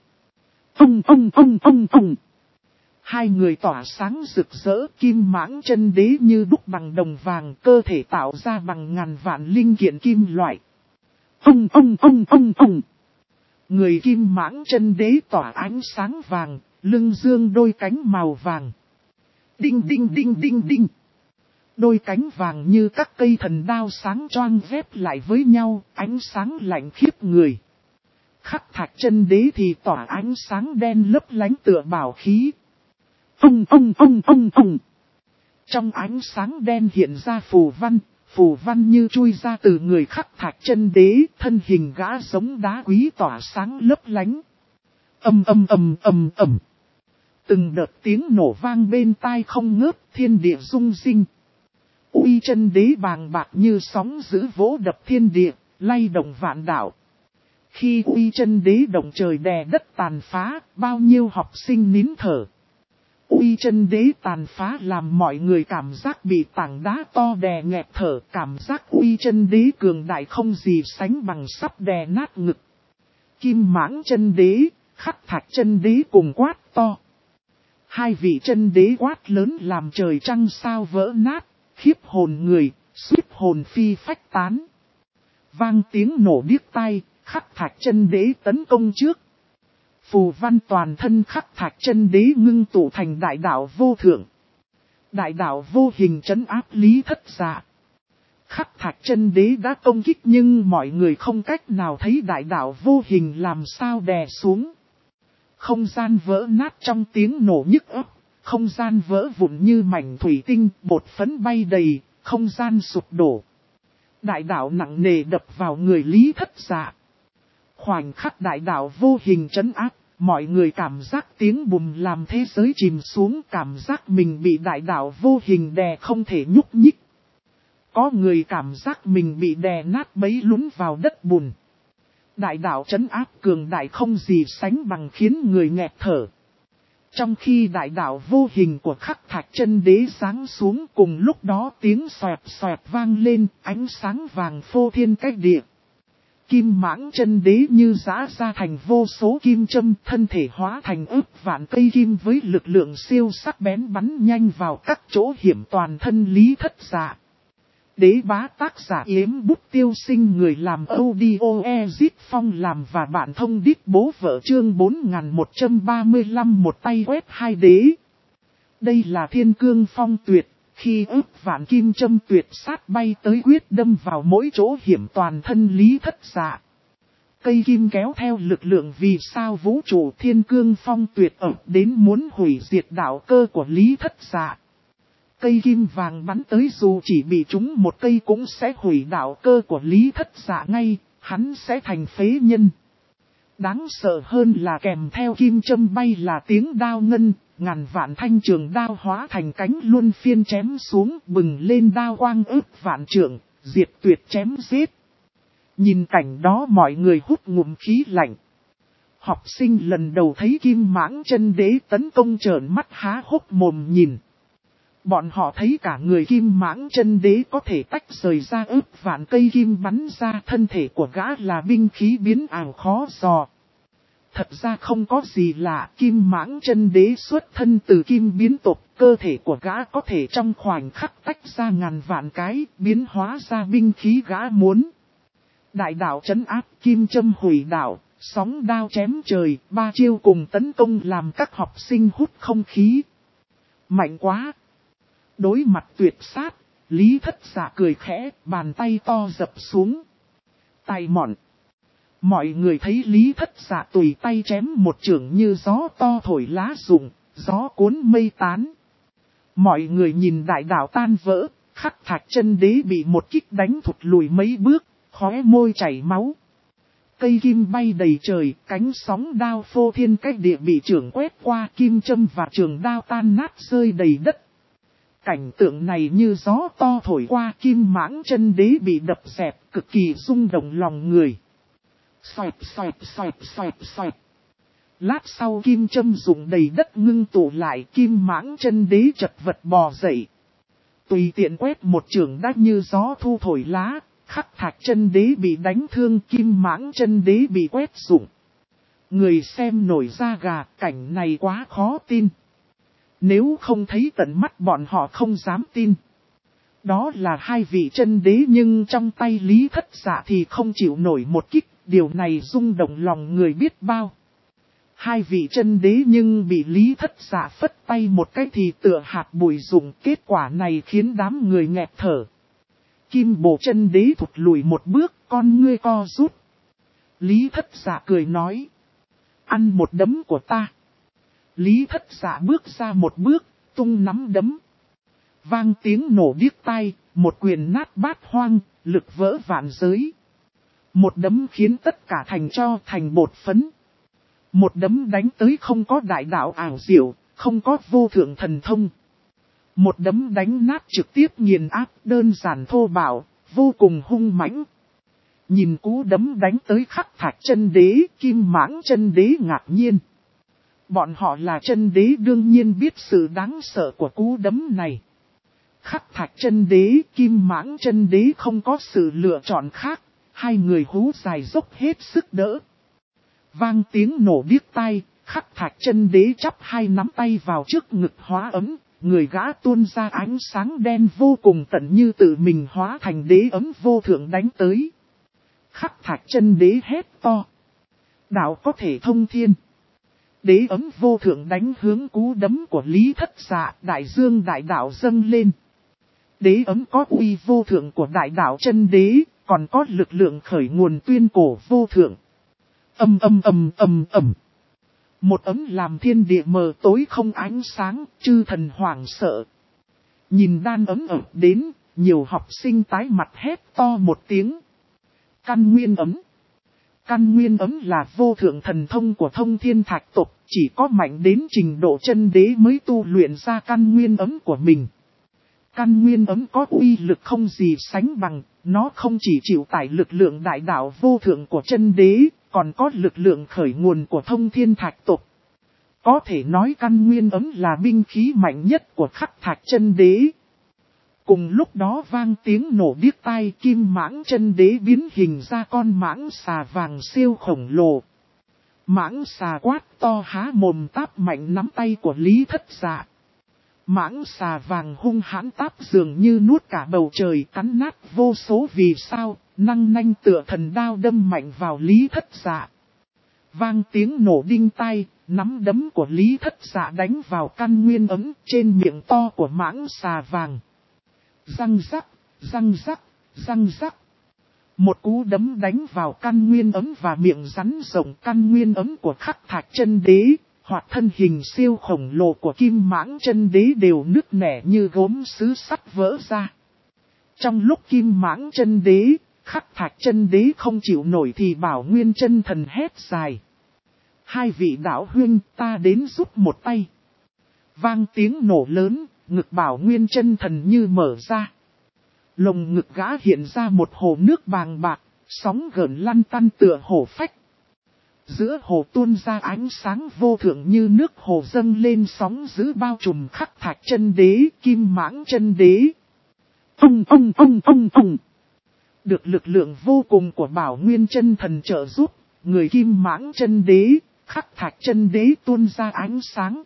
Ông. Hai người tỏa sáng rực rỡ, Kim Mãng chân đế như đúc bằng đồng vàng, cơ thể tạo ra bằng ngàn vạn linh kiện kim loại. Ông. Người Kim Mãng chân đế tỏa ánh sáng vàng, lưng dương đôi cánh màu vàng. Đinh. Đôi cánh vàng như các cây thần đao sáng choang vép lại với nhau, ánh sáng lạnh khiếp người. Khắc Thạch chân đế thì tỏa ánh sáng đen lấp lánh tựa bảo khí. Ông. Trong ánh sáng đen hiện ra phù văn như chui ra từ người Khắc Thạch chân đế, thân hình gã giống đá quý tỏa sáng lấp lánh. Ầm. Từng đợt tiếng nổ vang bên tai không ngớt, thiên địa rung rinh. Uy chân đế bàng bạc như sóng dữ vỗ đập thiên địa, lay động vạn đạo. Khi uy chân đế động trời đè đất tàn phá, bao nhiêu học sinh nín thở. Uy chân đế tàn phá làm mọi người cảm giác bị tảng đá to đè nghẹt thở, cảm giác uy chân đế cường đại không gì sánh bằng sắp đè nát ngực. Kim mãng chân đế, khắc thạch chân đế cùng quát to. Hai vị chân đế quát lớn làm trời trăng sao vỡ nát, khiếp hồn người, suýt hồn phi phách tán. Vang tiếng nổ điếc tai, khắc thạch chân đế tấn công trước. Phù văn toàn thân khắc thạch chân đế ngưng tụ thành đại đạo vô thượng. Đại đạo vô hình trấn áp Lý Thất Dạ. Khắc thạch chân đế đã công kích nhưng mọi người không cách nào thấy đại đạo vô hình làm sao đè xuống. Không gian vỡ nát trong tiếng nổ nhức óc, không gian vỡ vụn như mảnh thủy tinh, bột phấn bay đầy, không gian sụp đổ. Đại đạo nặng nề đập vào người Lý Thất Dạ. Khoảnh khắc đại đạo vô hình trấn áp, mọi người cảm giác tiếng bùm làm thế giới chìm xuống, cảm giác mình bị đại đạo vô hình đè không thể nhúc nhích. Có người cảm giác mình bị đè nát bấy lún vào đất bùn. Đại đạo trấn áp cường đại không gì sánh bằng khiến người nghẹt thở. Trong khi đại đạo vô hình của khắc thạch chân đế giáng xuống, cùng lúc đó tiếng xoẹt xoẹt vang lên, ánh sáng vàng phô thiên cách địa. Kim mãng chân đế như giã ra thành vô số kim châm, thân thể hóa thành ức vạn cây kim với lực lượng siêu sắc bén bắn nhanh vào các chỗ hiểm toàn thân Lý Thất Dạ. Đế bá tác giả Yếm Bút Tiêu Sinh, người làm audio Ezit Phong làm và bạn thông đít bố vợ chương 4135 một tay quét hai đế. Đây là thiên cương phong tuyệt, khi ức vạn kim châm tuyệt sát bay tới quyết đâm vào mỗi chỗ hiểm toàn thân Lý Thất Dạ. Cây kim kéo theo lực lượng vì sao vũ trụ thiên cương phong tuyệt ập đến muốn hủy diệt đạo cơ của Lý Thất Dạ. Cây kim vàng bắn tới dù chỉ bị trúng một cây cũng sẽ hủy đạo cơ của Lý Thất Dạ ngay, hắn sẽ thành phế nhân. Đáng sợ hơn là kèm theo kim châm bay là tiếng đao ngân, ngàn vạn thanh trường đao hóa thành cánh luân phiên chém xuống, bừng lên đao quang ức vạn trượng, diệt tuyệt chém giết. Nhìn cảnh đó mọi người hút ngụm khí lạnh. Học sinh lần đầu thấy kim mãng chân đế tấn công trợn mắt há hốc mồm nhìn. Bọn họ thấy cả người kim mãng chân đế có thể tách rời ra ức vạn cây kim bắn ra, thân thể của gã là binh khí biến ảo khó dò. Thật ra không có gì lạ, kim mãng chân đế xuất thân từ kim biến tộc, cơ thể của gã có thể trong khoảnh khắc tách ra ngàn vạn cái, biến hóa ra binh khí gã muốn. Đại đạo trấn áp, kim châm hủy đạo, sóng đao chém trời, ba chiêu cùng tấn công làm các học sinh hút không khí. Mạnh quá! Đối mặt tuyệt sát, Lý Thất Dạ cười khẽ, bàn tay to dập xuống. Tài mọn. Mọi người thấy Lý Thất Dạ tùy tay chém một chưởng như gió to thổi lá rụng, gió cuốn mây tán. Mọi người nhìn đại đạo tan vỡ, khắc thạch chân đế bị một kích đánh thụt lùi mấy bước, khóe môi chảy máu. Cây kim bay đầy trời, cánh sóng đao phô thiên cách địa bị chưởng quét qua, kim châm và trường đao tan nát rơi đầy đất. Cảnh tượng này như gió to thổi qua, kim mãng chân đế bị đập dẹp, cực kỳ rung động lòng người. Xoẹt xoẹt xoẹt xoẹt xoẹt. Lát sau kim châm rụng đầy đất ngưng tụ lại, kim mãng chân đế chật vật bò dậy. Tùy tiện quét một trường đã như gió thu thổi lá, khắc thạch chân đế bị đánh thương, kim mãng chân đế bị quét rụng. Người xem nổi da gà, cảnh này quá khó tin. Nếu không thấy tận mắt bọn họ không dám tin. Đó là hai vị chân đế nhưng trong tay Lý Thất Dạ thì không chịu nổi một kích, điều này rung động lòng người biết bao. Hai vị chân đế nhưng bị Lý Thất Dạ phất tay một cái thì tựa hạt bụi rụng, kết quả này khiến đám người nghẹt thở. Kim Bồ chân đế thụt lùi một bước, con ngươi co rút. Lý Thất Dạ cười nói. Ăn một đấm của ta. Lý Thất Dạ bước ra một bước, tung nắm đấm. Vang tiếng nổ điếc tai, một quyền nát bát hoang, lực vỡ vạn giới. Một đấm khiến tất cả thành tro thành bột phấn. Một đấm đánh tới không có đại đạo ảo diệu, không có vô thượng thần thông. Một đấm đánh nát trực tiếp nghiền áp, đơn giản thô bạo, vô cùng hung mãnh. Nhìn cú đấm đánh tới Khắc Thạch Chân Đế, Kim Mãng Chân Đế ngạc nhiên. Bọn họ là chân đế đương nhiên biết sự đáng sợ của cú đấm này. Khắc Thạch Chân Đế, Kim Mãng Chân Đế không có sự lựa chọn khác, hai người hú dài dốc hết sức đỡ. Vang tiếng nổ điếc tai, Khắc Thạch Chân Đế chắp hai nắm tay vào trước ngực hóa ấm, người gã tuôn ra ánh sáng đen vô cùng tận như tự mình hóa thành đế ấm vô thượng đánh tới. Khắc Thạch Chân Đế hét to. Đạo có thể thông thiên. Đế ấm vô thượng đánh hướng cú đấm của Lý Thất Dạ, đại dương đại đạo dâng lên. Đế ấm có uy vô thượng của đại đạo chân đế, còn có lực lượng khởi nguồn tuyên cổ vô thượng. Ầm ầm ầm ầm ầm. Một ấm làm thiên địa mờ tối không ánh sáng, chư thần hoảng sợ. Nhìn đan ấm ập đến, nhiều học sinh tái mặt hét to một tiếng. Căn nguyên ấm. Căn nguyên ấm là vô thượng thần thông của Thông Thiên Thạch tộc, chỉ có mạnh đến trình độ chân đế mới tu luyện ra căn nguyên ấm của mình. Căn nguyên ấm có uy lực không gì sánh bằng, nó không chỉ chịu tải lực lượng đại đạo vô thượng của chân đế, còn có lực lượng khởi nguồn của Thông Thiên Thạch tộc. Có thể nói căn nguyên ấm là binh khí mạnh nhất của Khắc Thạch Chân Đế. Cùng lúc đó vang tiếng nổ điếc tai, Kim Mãng Chân Đế biến hình ra con mãng xà vàng siêu khổng lồ. Mãng xà quát to há mồm táp mạnh nắm tay của Lý Thất Dạ. Mãng xà vàng hung hãn táp dường như nuốt cả bầu trời, cắn nát vô số vì sao, năng nanh tựa thần đao đâm mạnh vào Lý Thất Dạ. Vang tiếng nổ đinh tai, nắm đấm của Lý Thất Dạ đánh vào căn nguyên ấm trên miệng to của mãng xà vàng. Răng rắc, răng rắc, răng rắc. Một cú đấm đánh vào căn nguyên ấm và miệng rắn rộng căn nguyên ấm của Khắc Thạch Chân Đế, hoặc thân hình siêu khổng lồ của Kim Mãng Chân Đế đều nứt nẻ như gốm sứ sắt vỡ ra. Trong lúc Kim Mãng Chân Đế, Khắc Thạch Chân Đế không chịu nổi thì Bảo Nguyên Chân Thần hét dài. Hai vị đạo huynh, ta đến giúp một tay. Vang tiếng nổ lớn, ngực Bảo Nguyên Chân Thần như mở ra. Lồng ngực gã hiện ra một hồ nước bàng bạc, sóng gợn lăn tăn tựa hồ phách. Giữa hồ tuôn ra ánh sáng vô thượng như nước hồ dâng lên sóng dữ bao trùm Khắc Thạch Chân Đế, Kim Mãng Chân Đế. Ông. Được lực lượng vô cùng của Bảo Nguyên Chân Thần trợ giúp, người Kim Mãng Chân Đế, Khắc Thạch Chân Đế tuôn ra ánh sáng.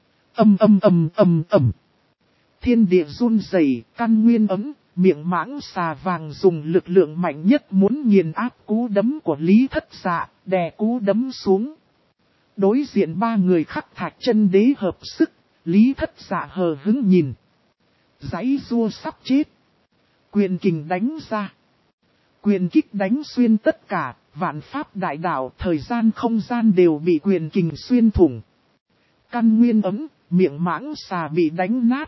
Ầm. Thiên địa run rẩy, căn nguyên ấm, miệng mãng xà vàng dùng lực lượng mạnh nhất muốn nghiền áp cú đấm của Lý Thất Dạ, đè cú đấm xuống. Đối diện ba người Khắc Thạch Chân Đế hợp sức, Lý Thất Dạ hờ hững nhìn. Giãy giụa sắp chết. Quyền kình đánh ra. Quyền kích đánh xuyên tất cả, vạn pháp đại đạo, thời gian không gian đều bị quyền kình xuyên thủng. Căn nguyên ấm, miệng mãng xà bị đánh nát.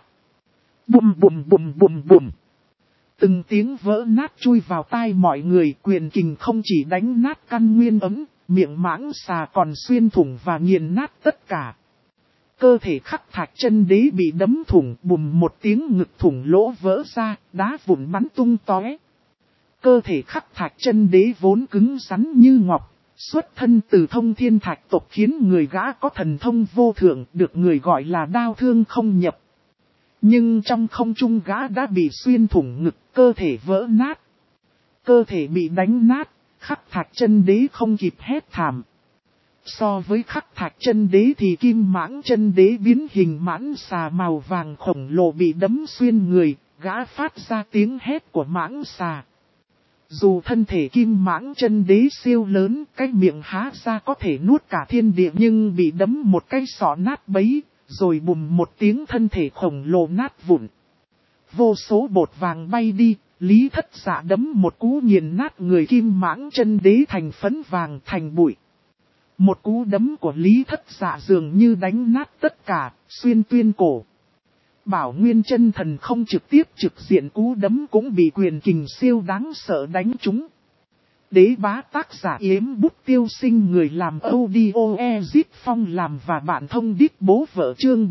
Bùm. Từng tiếng vỡ nát chui vào tai mọi người, quyền kình không chỉ đánh nát căn nguyên ấm, miệng mãng xà còn xuyên thủng và nghiền nát tất cả. Cơ thể Khắc Thạch Chân Đế bị đấm thủng, bùm một tiếng ngực thủng lỗ vỡ ra, đá vụn bắn tung tóe. Cơ thể Khắc Thạch Chân Đế vốn cứng rắn như ngọc, xuất thân từ Thông Thiên Thạch tộc khiến người gã có thần thông vô thượng, được người gọi là đao thương không nhập. Nhưng trong không trung gã đã bị xuyên thủng ngực, cơ thể vỡ nát. Cơ thể bị đánh nát, Khắc Thạch Chân Đế không kịp hét thảm. So với Khắc Thạch Chân Đế thì Kim Mãng Chân Đế biến hình mãng xà màu vàng khổng lồ bị đấm xuyên người, gã phát ra tiếng hét của mãng xà. Dù thân thể Kim Mãng Chân Đế siêu lớn, cái miệng há ra có thể nuốt cả thiên địa nhưng bị đấm một cái sọ nát bấy, rồi bùm một tiếng thân thể khổng lồ nát vụn. Vô số bột vàng bay đi, Lý Thất Dạ đấm một cú nghiền nát người Kim Mãng Chân Đế thành phấn vàng thành bụi. Một cú đấm của Lý Thất Dạ dường như đánh nát tất cả, xuyên tuyên cổ. Bảo Nguyên Chân Thần không trực tiếp trực diện cú đấm cũng bị quyền kình siêu đáng sợ đánh trúng. Đế bá tác giả Yếm Bút Tiêu Sinh người làm audio Ezip Phong làm và bạn thông đít bố vợ chương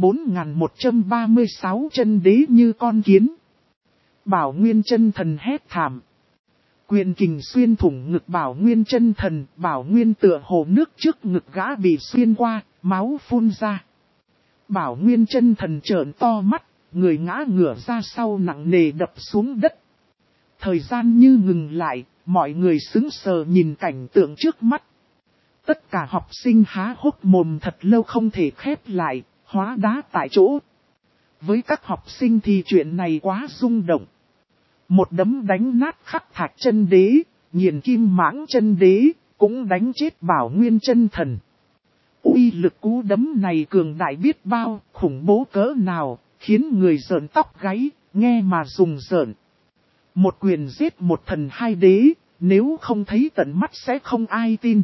4136 chân đế như con kiến. Bảo Nguyên Chân Thần hét thảm. Quyền kình xuyên thủng ngực Bảo Nguyên chân thần, Bảo Nguyên tựa hồ nước trước ngực gã bị xuyên qua, máu phun ra. Bảo Nguyên chân thần trợn to mắt, người ngã ngửa ra sau nặng nề đập xuống đất. Thời gian như ngừng lại, mọi người sững sờ nhìn cảnh tượng trước mắt. Tất cả học sinh há hốc mồm thật lâu không thể khép lại, hóa đá tại chỗ. Với các học sinh thì chuyện này quá rung động. Một đấm đánh nát Khắc Thạch chân đế, Nghiền Kim Mãng chân đế, cũng đánh chết Bảo Nguyên chân thần. Uy lực cú đấm này cường đại biết bao, khủng bố cỡ nào, khiến người rợn tóc gáy, nghe mà rùng rợn. Một quyền giết một thần hai đế, nếu không thấy tận mắt sẽ không ai tin.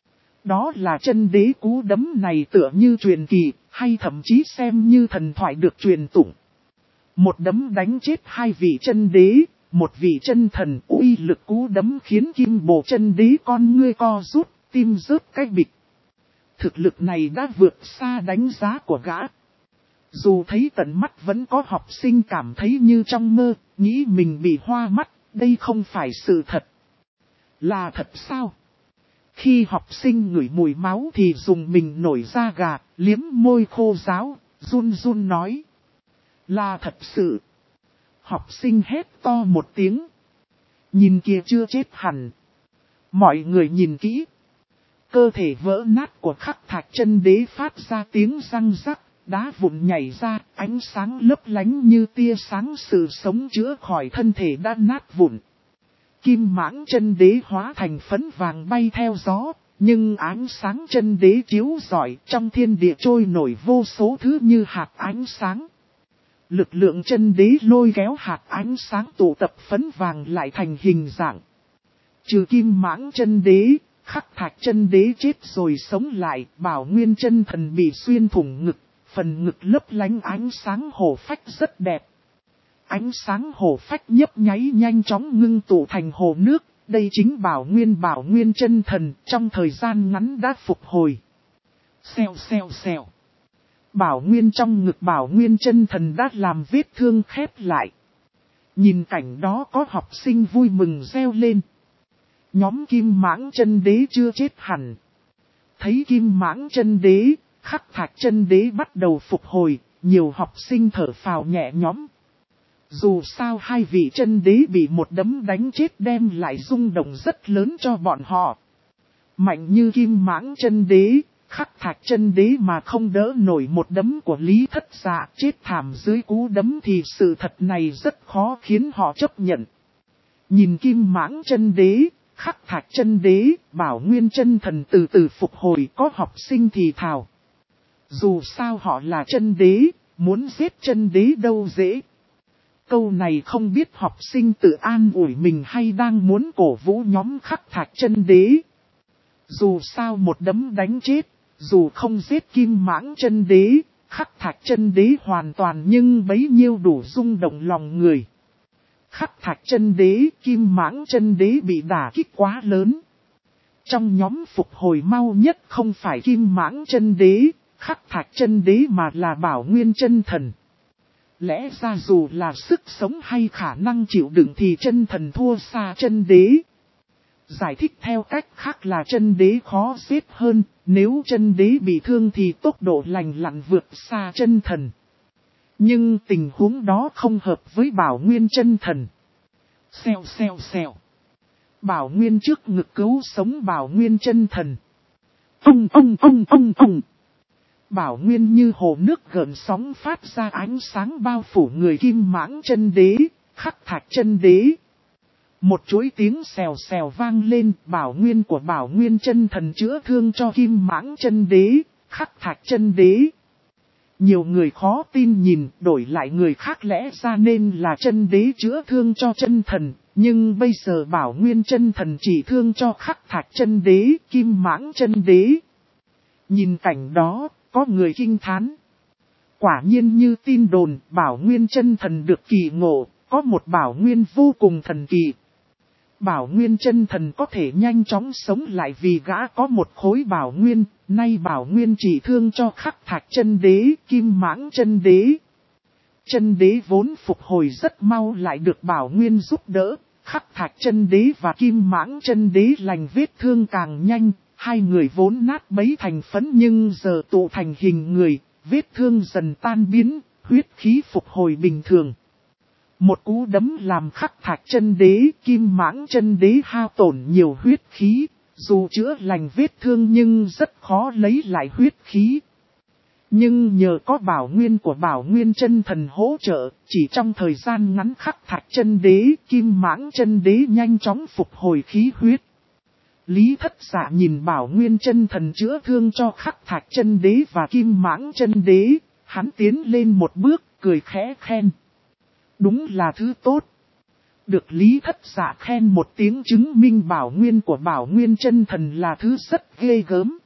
Đó là chân đế, cú đấm này tựa như truyền kỳ, hay thậm chí xem như thần thoại được truyền tụng. Một đấm đánh chết hai vị chân đế, một vị chân thần, uy lực cú đấm khiến Kim Bồ chân đế con ngươi co rút, tim rớt cái bịch. Thực lực này đã vượt xa đánh giá của gã. Dù thấy tận mắt vẫn có học sinh cảm thấy như trong mơ, nghĩ mình bị hoa mắt, đây không phải sự thật. Là thật sao? Khi học sinh ngửi mùi máu thì dùng mình nổi da gà, liếm môi khô ráo, run run nói. Là thật sự. Học sinh hét to một tiếng. Nhìn kia chưa chết hẳn. Mọi người nhìn kỹ. Cơ thể vỡ nát của Khắc Thạch chân đế phát ra tiếng răng rắc, đá vụn nhảy ra, ánh sáng lấp lánh như tia sáng, sự sống chữa khỏi thân thể đã nát vụn. Kim Mãng chân đế hóa thành phấn vàng bay theo gió, nhưng ánh sáng chân đế chiếu rọi, trong thiên địa trôi nổi vô số thứ như hạt ánh sáng. Lực lượng chân đế lôi kéo hạt ánh sáng tụ tập phấn vàng lại thành hình dạng. Trừ Kim Mãng chân đế, Khắc Thạch chân đế chết rồi sống lại, Bảo Nguyên chân thần bị xuyên thủng ngực, phần ngực lấp lánh ánh sáng hổ phách rất đẹp. Ánh sáng hổ phách nhấp nháy nhanh chóng ngưng tụ thành hồ nước, đây chính Bảo Nguyên chân thần, trong thời gian ngắn đã phục hồi. Xèo xèo xèo. Bảo Nguyên trong ngực Bảo Nguyên chân thần đã làm vết thương khép lại. Nhìn cảnh đó có học sinh vui mừng reo lên. Nhóm Kim Mãng chân đế chưa chết hẳn. Thấy Kim Mãng chân đế, Khắc Thạch chân đế bắt đầu phục hồi, nhiều học sinh thở phào nhẹ nhõm. Dù sao hai vị chân đế bị một đấm đánh chết đem lại rung động rất lớn cho bọn họ. Mạnh như Kim Mãng chân đế, Khắc Thạch chân đế mà không đỡ nổi một đấm của Lý Thất Dạ, chết thảm dưới cú đấm thì sự thật này rất khó khiến họ chấp nhận. Nhìn Kim Mãng chân đế, Khắc Thạch chân đế, Bảo Nguyên chân thần từ từ phục hồi, có học sinh thì thào. Dù sao họ là chân đế, muốn giết chân đế đâu dễ. Câu này không biết học sinh tự an ủi mình hay đang muốn cổ vũ nhóm Khắc Thạch chân đế. Dù sao một đấm đánh chết, dù không giết Kim Mãng chân đế, Khắc Thạch chân đế hoàn toàn nhưng bấy nhiêu đủ rung động lòng người. Khắc Thạch chân đế, Kim Mãng chân đế bị đả kích quá lớn. Trong nhóm phục hồi mau nhất không phải Kim Mãng chân đế, Khắc Thạch chân đế mà là Bảo Nguyên chân thần. Lẽ ra dù là sức sống hay khả năng chịu đựng thì chân thần thua xa chân đế. Giải thích theo cách khác là chân đế khó giết hơn, nếu chân đế bị thương thì tốc độ lành lặn vượt xa chân thần. Nhưng tình huống đó không hợp với Bảo Nguyên chân thần. Xèo xèo xèo. Bảo Nguyên trước ngực cứu sống Bảo Nguyên chân thần. Ông. Bảo Nguyên như hồ nước gợn sóng phát ra ánh sáng bao phủ người Kim Mãng chân đế, Khắc Thạch chân đế. Một chuỗi tiếng xèo xèo vang lên, Bảo Nguyên của Bảo Nguyên chân thần chữa thương cho Kim Mãng chân đế, Khắc Thạch chân đế. Nhiều người khó tin nhìn, đổi lại người khác lẽ ra nên là chân đế chữa thương cho chân thần, nhưng bây giờ Bảo Nguyên chân thần chỉ thương cho Khắc Thạch chân đế, Kim Mãng chân đế. Nhìn cảnh đó, có người kinh thán. Quả nhiên như tin đồn, Bảo Nguyên chân thần được kỳ ngộ, có một Bảo Nguyên vô cùng thần kỳ. Bảo Nguyên chân thần có thể nhanh chóng sống lại vì gã có một khối Bảo Nguyên, nay Bảo Nguyên chỉ thương cho Khắc Thạch chân đế, Kim Mãng chân đế. Chân đế vốn phục hồi rất mau lại được Bảo Nguyên giúp đỡ, Khắc Thạch Chân Đế và Kim Mãng Chân Đế lành vết thương càng nhanh, hai người vốn nát bấy thành phấn nhưng giờ tụ thành hình người, vết thương dần tan biến, huyết khí phục hồi bình thường. Một cú đấm làm Khắc Thạch Chân Đế, Kim Mãng Chân Đế hao tổn nhiều huyết khí, dù chữa lành vết thương nhưng rất khó lấy lại huyết khí. Nhưng nhờ có bảo nguyên của Bảo Nguyên Chân Thần hỗ trợ, chỉ trong thời gian ngắn Khắc Thạch Chân Đế, Kim Mãng Chân Đế nhanh chóng phục hồi khí huyết. Lý Thất Dạ nhìn Bảo Nguyên Chân Thần chữa thương cho Khắc Thạch Chân Đế và Kim Mãng Chân Đế, hắn tiến lên một bước, cười khẽ khen. Đúng là thứ tốt. Được Lý Thất Dạ khen một tiếng chứng minh bảo nguyên của Bảo Nguyên Chân Thần là thứ rất ghê gớm.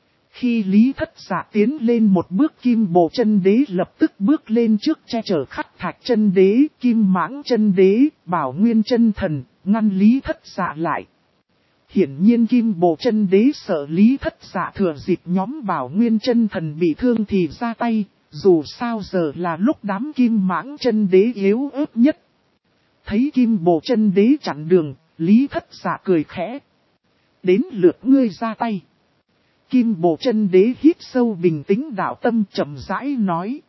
Khi Lý Thất Dạ tiến lên một bước, Kim Bồ Chân Đế lập tức bước lên trước che chở Khắc Thạch Chân Đế, Kim Mãng Chân Đế, Bảo Nguyên Chân Thần, ngăn Lý Thất Dạ lại. Hiển nhiên Kim Bồ Chân Đế sợ Lý Thất Dạ thừa dịp nhóm Bảo Nguyên Chân Thần bị thương thì ra tay, dù sao giờ là lúc đám Kim Mãng Chân Đế yếu ớt nhất. Thấy Kim Bồ Chân Đế chặn đường, Lý Thất Dạ cười khẽ. Đến lượt ngươi ra tay. Kim Bồ Chân Đế hít sâu bình tĩnh đạo tâm, chậm rãi nói.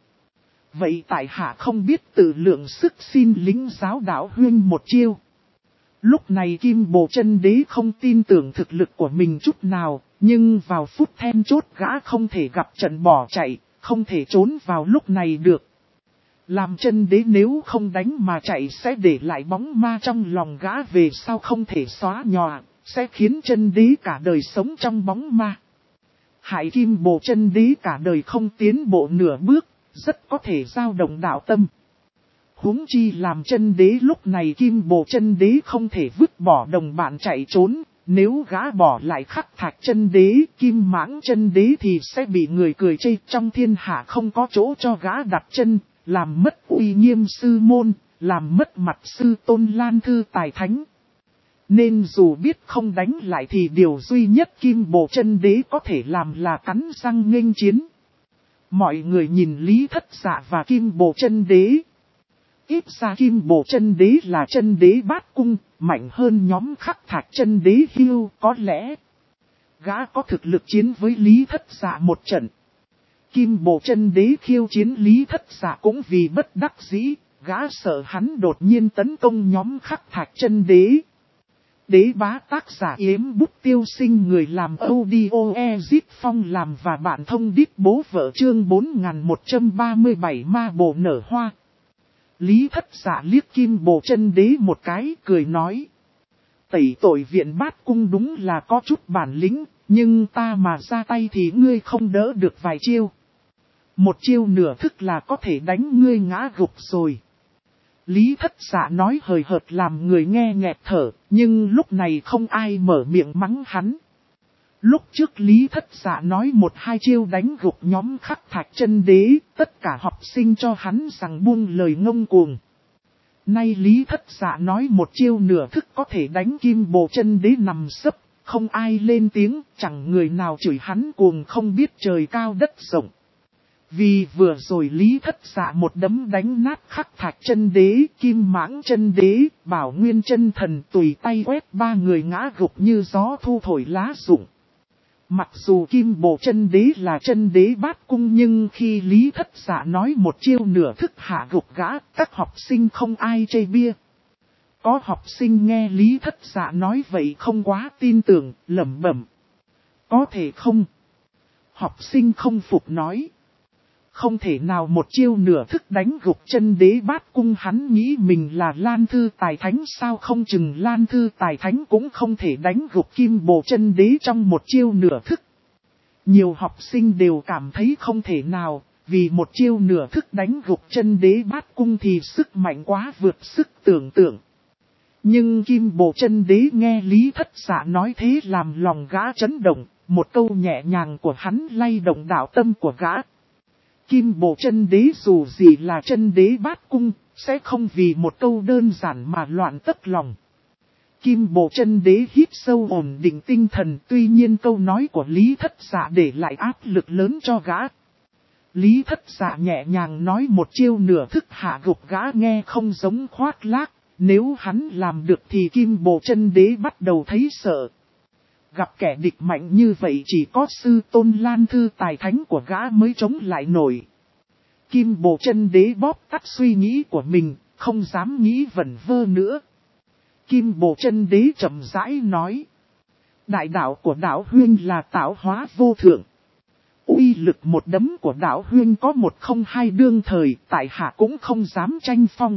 Vậy tại hạ không biết tự lượng sức, xin lính giáo đạo huyên một chiêu. Lúc này Kim Bồ Chân Đế không tin tưởng thực lực của mình chút nào, nhưng vào phút then chốt gã không thể gặp trận bỏ chạy, không thể trốn vào lúc này được. Làm Chân Đế nếu không đánh mà chạy sẽ để lại bóng ma trong lòng gã về sau không thể xóa nhòa, sẽ khiến Chân Đế cả đời sống trong bóng ma. Hại Kim Bồ Chân Đế cả đời không tiến bộ nửa bước, rất có thể dao động đạo tâm. Huống chi làm Chân Đế lúc này Kim Bồ Chân Đế không thể vứt bỏ đồng bạn chạy trốn, nếu gã bỏ lại Khắc Thạch Chân Đế, Kim Mãng Chân Đế thì sẽ bị người cười chê, trong thiên hạ không có chỗ cho gã đặt chân, làm mất uy nghiêm sư môn, làm mất mặt sư tôn Lan Thư Tài Thánh. Nên dù biết không đánh lại thì điều duy nhất Kim Bồ Chân Đế có thể làm là cắn răng nghênh chiến. Mọi người nhìn Lý Thất Dạ và Kim Bồ Chân Đế. Ít ra Kim Bồ Chân Đế là Chân Đế Bát Cung, mạnh hơn nhóm Khắc Thạch Chân Đế Hưu, có lẽ gã có thực lực chiến với Lý Thất Dạ một trận. Kim Bồ Chân Đế khiêu chiến Lý Thất Dạ cũng vì bất đắc dĩ, gã sợ hắn đột nhiên tấn công nhóm Khắc Thạch Chân Đế. Đế Bá tác giả Yếm Bút Tiêu Sinh, người làm audio Ezip Phong làm và bạn thông đít bố vợ, chương 4137 ma bồ nở hoa. Lý Thất Dạ liếc Kim Bồ Chân Đế một cái, cười nói. Tẩy tội viện Bát Cung đúng là có chút bản lĩnh, nhưng ta mà ra tay thì ngươi không đỡ được vài chiêu. Một chiêu nửa thức là có thể đánh ngươi ngã gục rồi. Lý Thất Dạ nói hời hợt làm người nghe nghẹt thở, nhưng lúc này không ai mở miệng mắng hắn. Lúc trước Lý Thất Dạ nói một hai chiêu đánh gục nhóm Khắc Thạch Chân Đế, tất cả học sinh cho hắn rằng buông lời ngông cuồng. Nay Lý Thất Dạ nói một chiêu nửa thức có thể đánh Kim Bồ Chân Đế nằm sấp, không ai lên tiếng, chẳng người nào chửi hắn cuồng không biết trời cao đất rộng. Vì vừa rồi Lý Thất Dạ một đấm đánh nát Khắc Thạch Chân Đế, Kim Mãng Chân Đế, Bảo Nguyên Chân Thần, tùy tay quét ba người ngã gục như gió thu thổi lá rụng. Mặc dù Kim Bồ Chân Đế là Chân Đế Bát Cung, nhưng khi Lý Thất Dạ nói một chiêu nửa thức hạ gục gã, các học sinh không ai chê bia. Có học sinh nghe Lý Thất Dạ nói vậy không quá tin tưởng, lẩm bẩm. Có thể không? Học sinh không phục nói. Không thể nào một chiêu nửa thức đánh gục Chân Đế Bát Cung, hắn nghĩ mình là Lan Thư Tài Thánh sao, không chừng Lan Thư Tài Thánh cũng không thể đánh gục Kim Bồ Chân Đế trong một chiêu nửa thức. Nhiều học sinh đều cảm thấy không thể nào, vì một chiêu nửa thức đánh gục Chân Đế Bát Cung thì sức mạnh quá vượt sức tưởng tượng. Nhưng Kim Bồ Chân Đế nghe Lý Thất Dạ nói thế làm lòng gã chấn động, một câu nhẹ nhàng của hắn lay động đạo tâm của gã. Kim Bồ Chân Đế dù gì là Chân Đế Bát Cung, sẽ không vì một câu đơn giản mà loạn tất lòng. Kim Bồ Chân Đế hít sâu ổn định tinh thần, tuy nhiên câu nói của Lý Thất Dạ để lại áp lực lớn cho gã. Lý Thất Dạ nhẹ nhàng nói một chiêu nửa thức hạ gục gã nghe không giống khoác lác, Nếu hắn làm được thì Kim Bồ Chân Đế bắt đầu thấy sợ. Gặp kẻ địch mạnh như vậy chỉ có sư Tôn Lan Thư tài thánh của gã mới chống lại nổi. Kim Bồ Chân Đế bóp tắt suy nghĩ của mình, không dám nghĩ vẩn vơ nữa. Kim Bồ Chân Đế chậm rãi nói. Đại đạo của đạo huynh là tạo hóa vô thượng. Uy lực một đấm của đạo huynh có 102 đương thời, tại hạ cũng không dám tranh phong.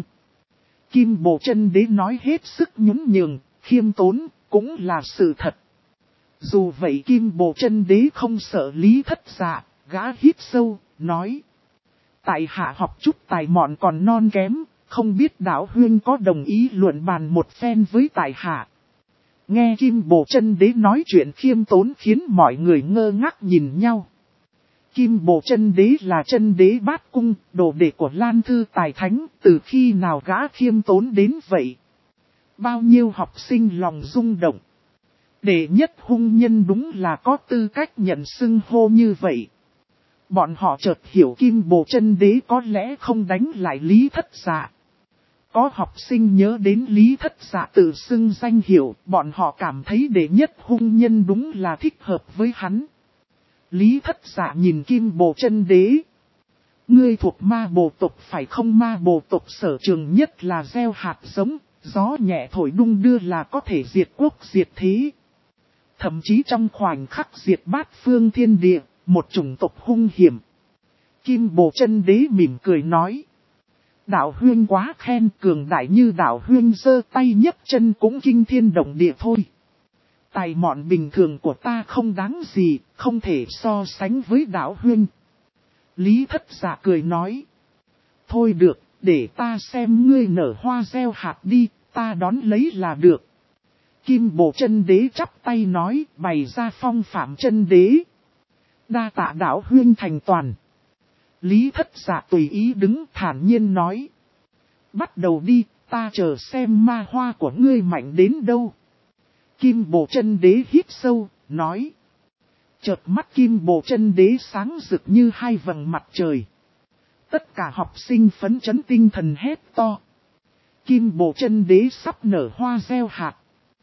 Kim Bồ Chân Đế nói hết sức nhún nhường, khiêm tốn, cũng là sự thật. Dù vậy Kim Bồ Chân Đế không sợ Lý Thất Dạ, gã hít sâu, nói. Tại hạ học chút tài mọn còn non kém, không biết đạo huynh có đồng ý luận bàn một phen với tại hạ. Nghe Kim Bồ Chân Đế nói chuyện khiêm tốn khiến mọi người ngơ ngác nhìn nhau. Kim Bồ Chân Đế là Chân Đế Bát Cung, đồ đệ của Lan Thư tài thánh, từ khi nào gã khiêm tốn đến vậy? Bao nhiêu học sinh lòng rung động. Đệ nhất hung nhân đúng là có tư cách nhận xưng hô như vậy. Bọn họ chợt hiểu Kim Bồ Chân Đế có lẽ không đánh lại Lý Thất Dạ. Có học sinh nhớ đến Lý Thất Dạ tự xưng danh hiệu, bọn họ cảm thấy đệ nhất hung nhân đúng là thích hợp với hắn. Lý Thất Dạ nhìn Kim Bồ Chân Đế. Ngươi thuộc ma bồ tộc phải không? Ma bồ tộc sở trường nhất là gieo hạt giống, gió nhẹ thổi đung đưa là có thể diệt quốc diệt thế. Thậm chí trong khoảnh khắc diệt bát phương thiên địa, một chủng tộc hung hiểm. Kim Bồ Chân Đế mỉm cười nói. Đạo huynh quá khen, cường đại như đạo huynh giơ tay nhấc chân cũng kinh thiên động địa thôi. Tài mọn bình thường của ta không đáng gì, không thể so sánh với đạo huynh. Lý Thất Dạ cười nói. Thôi được, để ta xem ngươi nở hoa gieo hạt đi, ta đón lấy là được. Kim Bồ Chân Đế chắp tay nói, bày ra phong phạm chân đế. Đa tạ đạo huynh thành toàn. Lý Thất Dạ tùy ý đứng thản nhiên nói. Bắt đầu đi, ta chờ xem ma hoa của ngươi mạnh đến đâu. Kim Bồ Chân Đế hít sâu, nói. Chợt mắt Kim Bồ Chân Đế sáng rực như hai vầng mặt trời. Tất cả học sinh phấn chấn tinh thần hét to. Kim Bồ Chân Đế sắp nở hoa gieo hạt.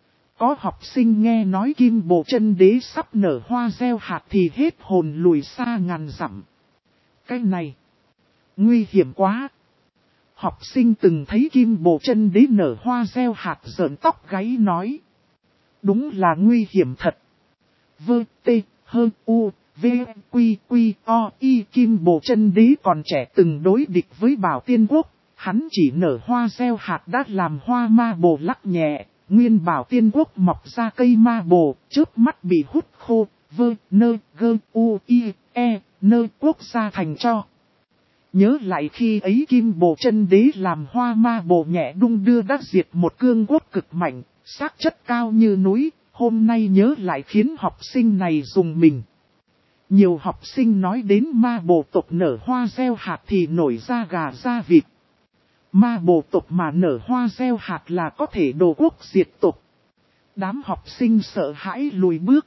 Có học sinh nghe nói Kim Bồ Chân Đế sắp nở hoa gieo hạt thì hết hồn lùi xa ngàn dặm. Cái này, nguy hiểm quá. Học sinh từng thấy Kim Bồ Chân Đế nở hoa gieo hạt rợn tóc gáy nói. Đúng là nguy hiểm thật. Vơ, tê, hơ, u, v, quy, quy, o, y. Kim Bồ Chân Đế còn trẻ từng đối địch với Bảo Tiên Quốc. Hắn chỉ nở hoa gieo hạt đã làm hoa ma bồ lắc nhẹ. Nguyên Bảo Tiên Quốc mọc ra cây ma bồ, chớp mắt bị hút khô. Vơ, nơ, gơ, u, y, e, nơ quốc gia thành cho. Nhớ lại khi ấy Kim Bồ Chân Đế làm hoa ma bồ nhẹ đung đưa đã diệt một cương quốc cực mạnh, xác chất cao như núi, hôm nay nhớ lại khiến học sinh này rùng mình. Nhiều học sinh nói đến ma bồ tộc nở hoa gieo hạt thì nổi da gà da vịt. Ma bồ tộc mà nở hoa gieo hạt là có thể đổ quốc diệt tộc. Đám học sinh sợ hãi lùi bước.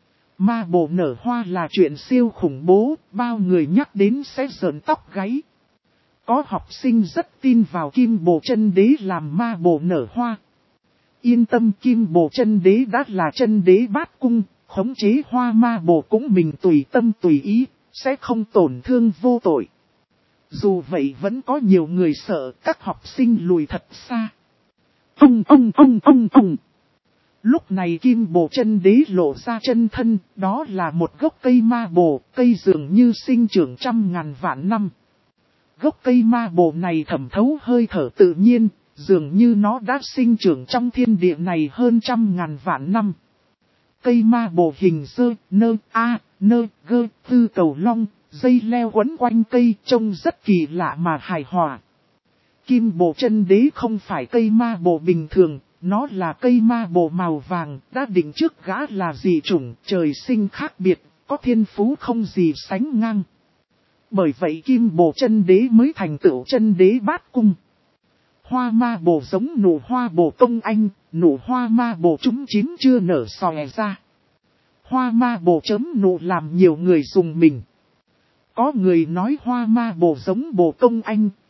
Ma bồ nở hoa là chuyện siêu khủng bố, bao người nhắc đến sẽ rợn tóc gáy. Có học sinh rất tin vào Kim Bồ Chân Đế làm ma bồ nở hoa. Yên tâm, Kim Bồ Chân Đế đã là Chân Đế Bát Cung, khống chế hoa ma bồ cũng mình tùy tâm tùy ý, sẽ không tổn thương vô tội. Dù vậy vẫn có nhiều người sợ, các học sinh lùi thật xa. Lúc này Kim Bồ Chân Đế lộ ra chân thân, đó là một gốc cây ma bồ, cây dường như sinh trưởng trăm ngàn vạn năm. Gốc cây ma bồ này thẩm thấu hơi thở tự nhiên, dường như nó đã sinh trưởng trong thiên địa này hơn trăm ngàn vạn năm. Cây ma bồ hình dơ, nơ, a, nơ, gơ, tư cầu long, dây leo quấn quanh cây trông rất kỳ lạ mà hài hòa. Kim Bồ Chân Đế không phải cây ma bồ bình thường, nó là cây ma bồ màu vàng, đã định trước gã là dị chủng, trời sinh khác biệt, có thiên phú không gì sánh ngang. Bởi vậy Kim Bồ Chân Đế mới thành tựu Chân Đế Bát Cung. Hoa ma bồ giống nụ hoa bồ công anh, nụ hoa ma bồ trúng chín chưa nở xòe ra. Hoa ma bồ chớm nụ làm nhiều người rùng mình. Có người nói hoa ma bồ giống bồ công anh,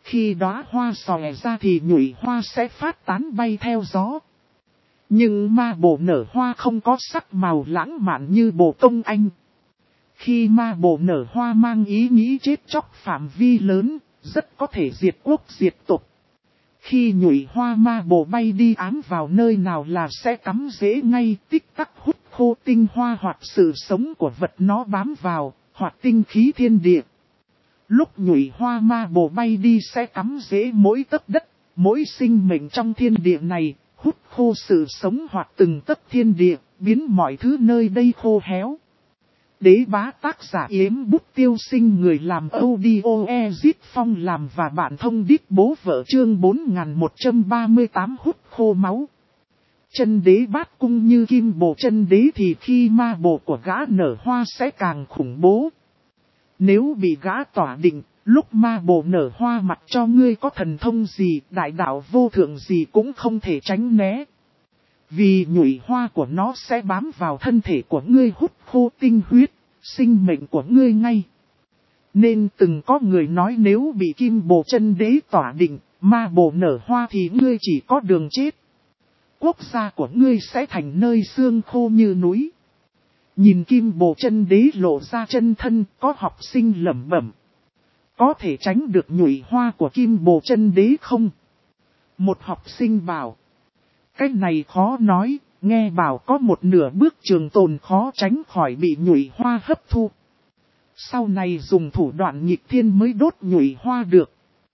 Khi đóa hoa xòe ra thì nhụy hoa sẽ phát tán bay theo gió. Nhưng ma bồ nở hoa không có sắc màu lãng mạn như bồ công anh. Khi ma bồ nở hoa mang ý nghĩ chết chóc phạm vi lớn, rất có thể diệt quốc diệt tộc. Khi nhụy hoa ma bồ bay đi ám vào nơi nào là sẽ cắm rễ ngay, tích tắc hút khô tinh hoa hoặc sự sống của vật nó bám vào, hoặc tinh khí thiên địa. Lúc nhụy hoa ma bồ bay đi sẽ cắm rễ mỗi tấc đất, mỗi sinh mệnh trong thiên địa này, hút khô sự sống hoặc từng tấc thiên địa, biến mọi thứ nơi đây khô héo. Đế bá tác giả Yếm Bút Tiêu Sinh, người làm audio Ezit Phong làm và bạn thông điệp bố vợ, chương 4138 hút khô máu. Chân đế bát cung như kim bồ chân đế thì khi ma bồ của gã nở hoa sẽ càng khủng bố. Nếu bị gã tỏa định, lúc ma bồ nở hoa mặc cho ngươi có thần thông gì, đại đạo vô thượng gì cũng không thể tránh né. Vì nhụy hoa của nó sẽ bám vào thân thể của ngươi, hút khô tinh huyết, sinh mệnh của ngươi ngay. Nên từng có người nói nếu bị kim bồ chân đế tỏa định, ma bồ nở hoa thì ngươi chỉ có đường chết. Quốc gia của ngươi sẽ thành nơi xương khô như núi. Nhìn kim bồ chân đế lộ ra chân thân, có học sinh lẩm bẩm. Có thể tránh được nhụy hoa của kim bồ chân đế không? Một học sinh bảo. Cái này khó nói, nghe bảo có một nửa bước trường tồn khó tránh khỏi bị nhụy hoa hấp thu. Sau này dùng thủ đoạn nghịch thiên mới đốt nhụy hoa được.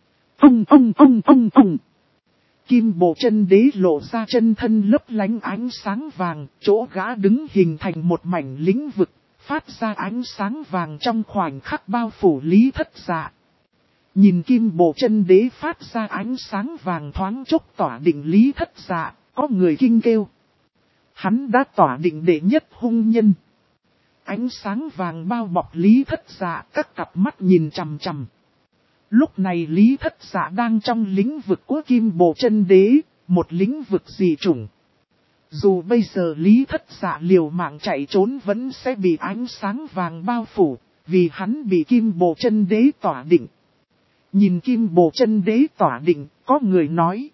Ông. Kim bồ chân đế lộ ra chân thân lấp lánh ánh sáng vàng, chỗ gã đứng hình thành một mảnh lĩnh vực, phát ra ánh sáng vàng trong khoảnh khắc bao phủ Lý Thất Dạ. Nhìn kim bồ chân đế phát ra ánh sáng vàng thoáng chốc tỏa định Lý Thất Dạ, có người kinh kêu. Hắn đã tỏa định đệ nhất hung nhân. Ánh sáng vàng bao bọc Lý Thất Dạ, các cặp mắt nhìn chằm chằm. Lúc này Lý Thất Dạ đang trong lĩnh vực của kim bồ chân đế, một lĩnh vực dị chủng. Dù bây giờ Lý Thất Dạ liều mạng chạy trốn vẫn sẽ bị ánh sáng vàng bao phủ, vì hắn bị kim bồ chân đế tỏa định. Nhìn kim bồ chân đế tỏa định, có người nói.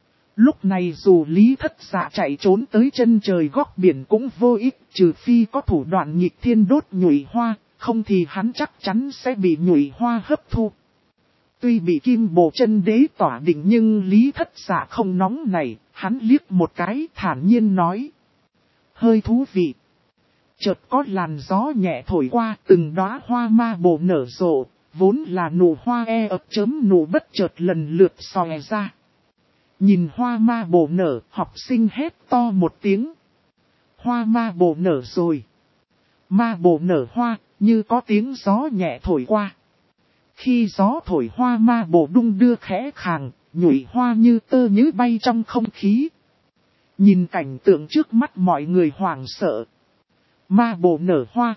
Lúc này dù Lý Thất Dạ chạy trốn tới chân trời góc biển cũng vô ích, trừ phi có thủ đoạn nghịch thiên đốt nhụy hoa, không thì hắn chắc chắn sẽ bị nhụy hoa hấp thu. Tuy bị kim bồ chân đế tỏa định nhưng Lý Thất Dạ không nóng này, hắn liếc một cái thản nhiên nói. Hơi thú vị. Chợt có làn gió nhẹ thổi qua, từng đóa hoa ma bồ nở rộ, vốn là nụ hoa ập nụ bất chợt lần lượt xòe ra. Nhìn hoa ma bồ nở, học sinh hét to một tiếng. Hoa ma bồ nở rồi. Ma bồ nở hoa, như có tiếng gió nhẹ thổi qua. Khi gió thổi hoa ma bồ đung đưa khẽ khàng, nhụy hoa như tơ nhứ bay trong không khí. Nhìn cảnh tượng trước mắt mọi người hoảng sợ. Ma bồ nở hoa.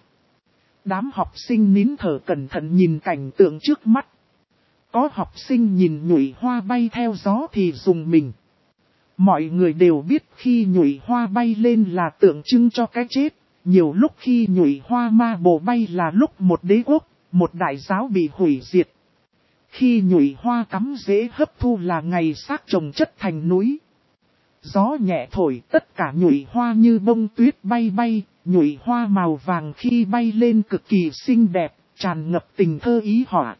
Đám học sinh nín thở cẩn thận nhìn cảnh tượng trước mắt. Có học sinh nhìn nhụy hoa bay theo gió thì rùng mình. Mọi người đều biết khi nhụy hoa bay lên là tượng trưng cho cái chết. Nhiều lúc khi nhụy hoa ma bồ bay là lúc một đế quốc, một đại giáo bị hủy diệt. Khi nhụy hoa cắm rễ hấp thu là ngày xác trồng chất thành núi. Gió nhẹ thổi tất cả nhụy hoa như bông tuyết bay bay, nhụy hoa màu vàng khi bay lên cực kỳ xinh đẹp, tràn ngập tình thơ ý họa.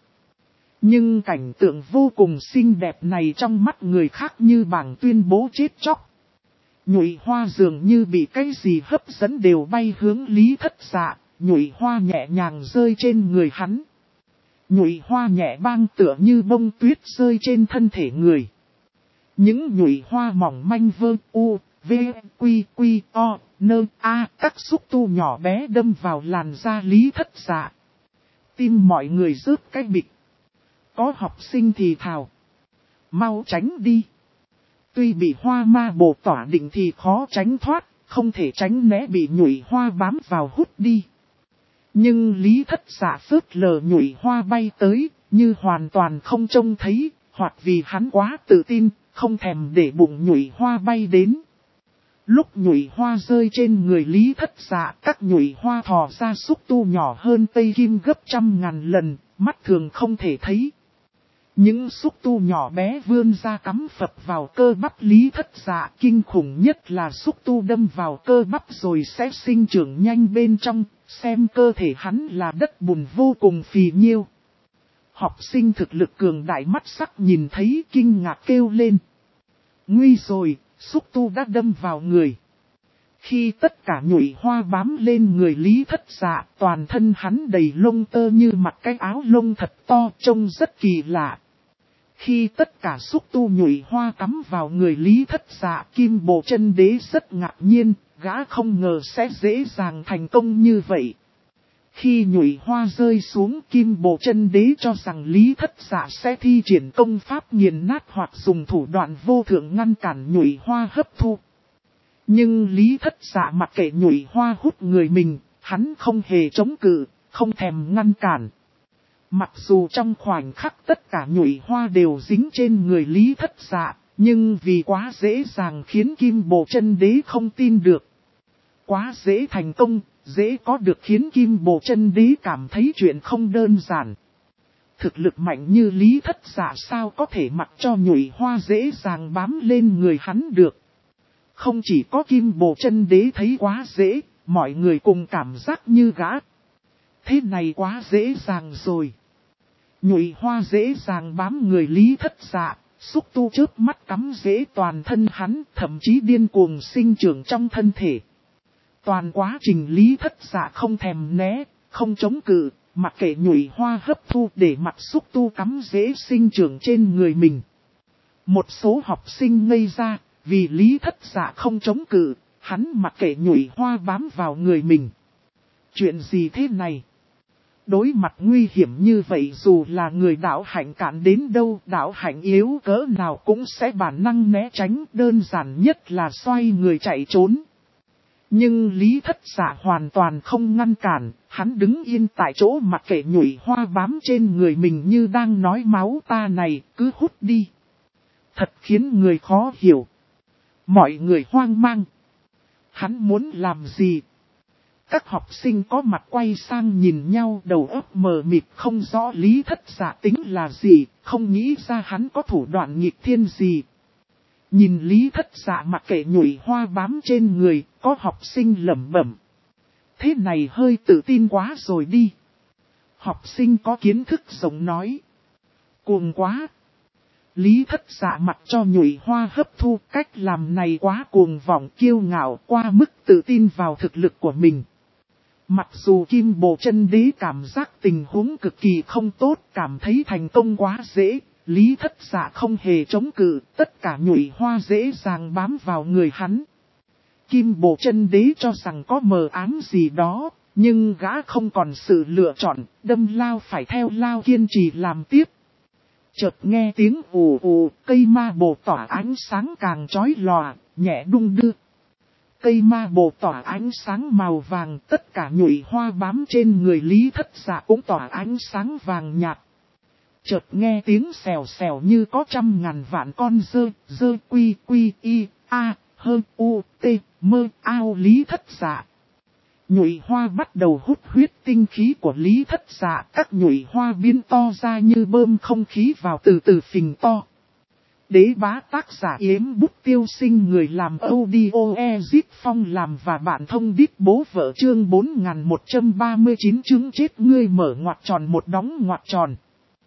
Nhưng cảnh tượng vô cùng xinh đẹp này trong mắt người khác như bảng tuyên bố chết chóc. Nhụy hoa dường như bị cái gì hấp dẫn đều bay hướng Lý Thất Dạ, nhụy hoa nhẹ nhàng rơi trên người hắn. Nhụy hoa nhẹ bang tựa như bông tuyết rơi trên thân thể người. Những nhụy hoa mỏng manh vơ u, v, quy, quy, o, nơ, a, các xúc tu nhỏ bé đâm vào làn da Lý Thất Dạ. Tim mọi người rớt cái bịch. Có học sinh thì thào. Mau tránh đi. Tuy bị hoa ma bồ tỏa định thì khó tránh thoát, không thể tránh né bị nhụy hoa bám vào hút đi. Nhưng Lý Thất Dạ phớt lờ nhụy hoa bay tới, như hoàn toàn không trông thấy, hoặc vì hắn quá tự tin, không thèm để bụng nhụy hoa bay đến. Lúc nhụy hoa rơi trên người Lý Thất Dạ, các nhụy hoa thò ra xúc tu nhỏ hơn tây kim gấp 100.000 lần, mắt thường không thể thấy. Những xúc tu nhỏ bé vươn ra cắm phập vào cơ bắp Lý Thất Dạ, kinh khủng nhất là xúc tu đâm vào cơ bắp rồi sẽ sinh trưởng nhanh bên trong, xem cơ thể hắn là đất bùn vô cùng phì nhiêu. Học sinh thực lực cường đại mắt sắc nhìn thấy kinh ngạc kêu lên. Nguy rồi, xúc tu đã đâm vào người. Khi tất cả nhụy hoa bám lên người Lý Thất Dạ, toàn thân hắn đầy lông tơ như mặc cái áo lông thật to, trông rất kỳ lạ. Khi tất cả xúc tu nhụy hoa cắm vào người Lý Thất Dạ, Kim Bộ Chân Đế rất ngạc nhiên, gã không ngờ sẽ dễ dàng thành công như vậy. Khi nhụy hoa rơi xuống, Kim Bộ Chân Đế cho rằng Lý Thất Dạ sẽ thi triển công pháp nghiền nát hoặc dùng thủ đoạn vô thượng ngăn cản nhụy hoa hấp thu. Nhưng Lý Thất Dạ mặc kệ nhụy hoa hút người mình, hắn không hề chống cự, không thèm ngăn cản. Mặc dù trong khoảnh khắc tất cả nhụy hoa đều dính trên người Lý Thất Dạ, nhưng vì quá dễ dàng khiến Kim Bộ Chân Đế không tin được. Quá dễ thành công, dễ có được khiến Kim Bộ Chân Đế cảm thấy chuyện không đơn giản. Thực lực mạnh như Lý Thất Dạ sao có thể mặc cho nhụy hoa dễ dàng bám lên người hắn được. Không chỉ có Kim Bộ Chân Đế thấy quá dễ, mọi người cùng cảm giác như gã. Thế này quá dễ dàng rồi. Nhụy hoa dễ dàng bám người Lý Thất Dạ, xúc tu chớp mắt cắm rễ toàn thân hắn, thậm chí điên cuồng sinh trưởng trong thân thể. Toàn quá trình Lý Thất Dạ không thèm né, không chống cự, mặc kệ nhụy hoa hấp thu để mặc xúc tu cắm rễ sinh trưởng trên người mình. Một số học sinh ngây ra, vì Lý Thất Dạ không chống cự, hắn mặc kệ nhụy hoa bám vào người mình. Chuyện gì thế này? Đối mặt nguy hiểm như vậy dù là người đạo hạnh cản đến đâu, đạo hạnh yếu cỡ nào cũng sẽ bản năng né tránh, đơn giản nhất là xoay người chạy trốn. Nhưng Lý Thất Dạ hoàn toàn không ngăn cản, hắn đứng yên tại chỗ mặc kệ nhụy hoa bám trên người mình như đang nói máu ta này, cứ hút đi. Thật khiến người khó hiểu. Mọi người hoang mang. Hắn muốn làm gì? Các học sinh có mặt quay sang nhìn nhau, đầu óc mờ mịt không rõ Lý Thất Dạ tính là gì, không nghĩ ra hắn có thủ đoạn nghịch thiên gì. Nhìn Lý Thất Dạ mặc kệ nhụy hoa bám trên người, có học sinh lẩm bẩm. Thế này hơi tự tin quá rồi đi. Học sinh có kiến thức rộng nói. Cuồng quá. Lý Thất Dạ mặc cho nhụy hoa hấp thu, cách làm này quá cuồng vọng kiêu ngạo, qua mức tự tin vào thực lực của mình. Mặc dù Kim Bộ Chân Đế cảm giác tình huống cực kỳ không tốt, cảm thấy thành công quá dễ, Lý Thất Dạ không hề chống cự, tất cả nhụy hoa dễ dàng bám vào người hắn. Kim Bộ Chân Đế cho rằng có mờ ám gì đó, nhưng gã không còn sự lựa chọn, đâm lao phải theo lao kiên trì làm tiếp. Chợt nghe tiếng ù ù, cây ma bồ tỏa ánh sáng càng chói lòa, nhẹ đung đưa. Cây ma bồ tỏa ánh sáng màu vàng, tất cả nhụy hoa bám trên người Lý Thất Dạ cũng tỏa ánh sáng vàng nhạt. Chợt nghe tiếng xèo xèo như có trăm ngàn vạn con dơ quy quy y a hơ u t mơ ao Lý Thất Dạ. Nhụy hoa bắt đầu hút huyết tinh khí của Lý Thất Dạ, các nhụy hoa biến to ra như bơm không khí vào từ từ phình to. Đế bá tác giả Yếm Bút Tiêu Sinh, người làm audio Ezit Phong làm và bạn thông đít bố vợ, chương 4139 chứng chết ngươi mở ngoặc tròn một đóng ngoặc tròn.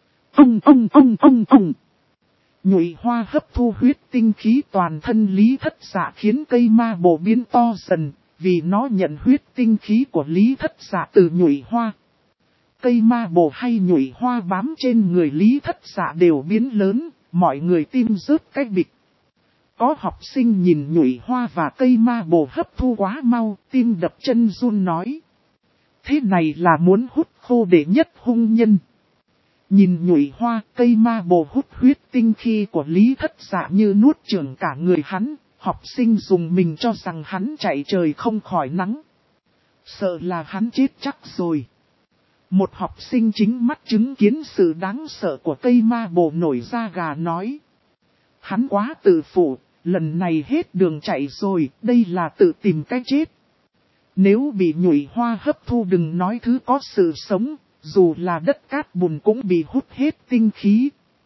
Ông. Nhụy hoa hấp thu huyết tinh khí toàn thân Lý Thất Dạ khiến cây ma bồ biến to dần, vì nó nhận huyết tinh khí của Lý Thất Dạ từ nhụy hoa. Cây ma bồ hay nhụy hoa bám trên người Lý Thất Dạ đều biến lớn, mọi người tim rớt cái bịch. Có học sinh nhìn nhụy hoa và cây ma bồ hấp thu quá mau, tim đập chân run nói. Thế này là muốn hút khô đệ nhất hung nhân. Nhìn nhụy hoa, cây ma bồ hút huyết tinh khí của Lý Thất Dạ như nuốt chửng cả người hắn, học sinh dùng mình cho rằng hắn chạy trời không khỏi nắng. Sợ là hắn chết chắc rồi. Một học sinh chính mắt chứng kiến sự đáng sợ của cây ma bồ nổi da gà nói. Hắn quá tự phụ, lần này hết đường chạy rồi, đây là tự tìm cái chết. Nếu bị nhụy hoa hấp thu đừng nói thứ có sự sống, dù là đất cát bùn cũng bị hút hết tinh khí.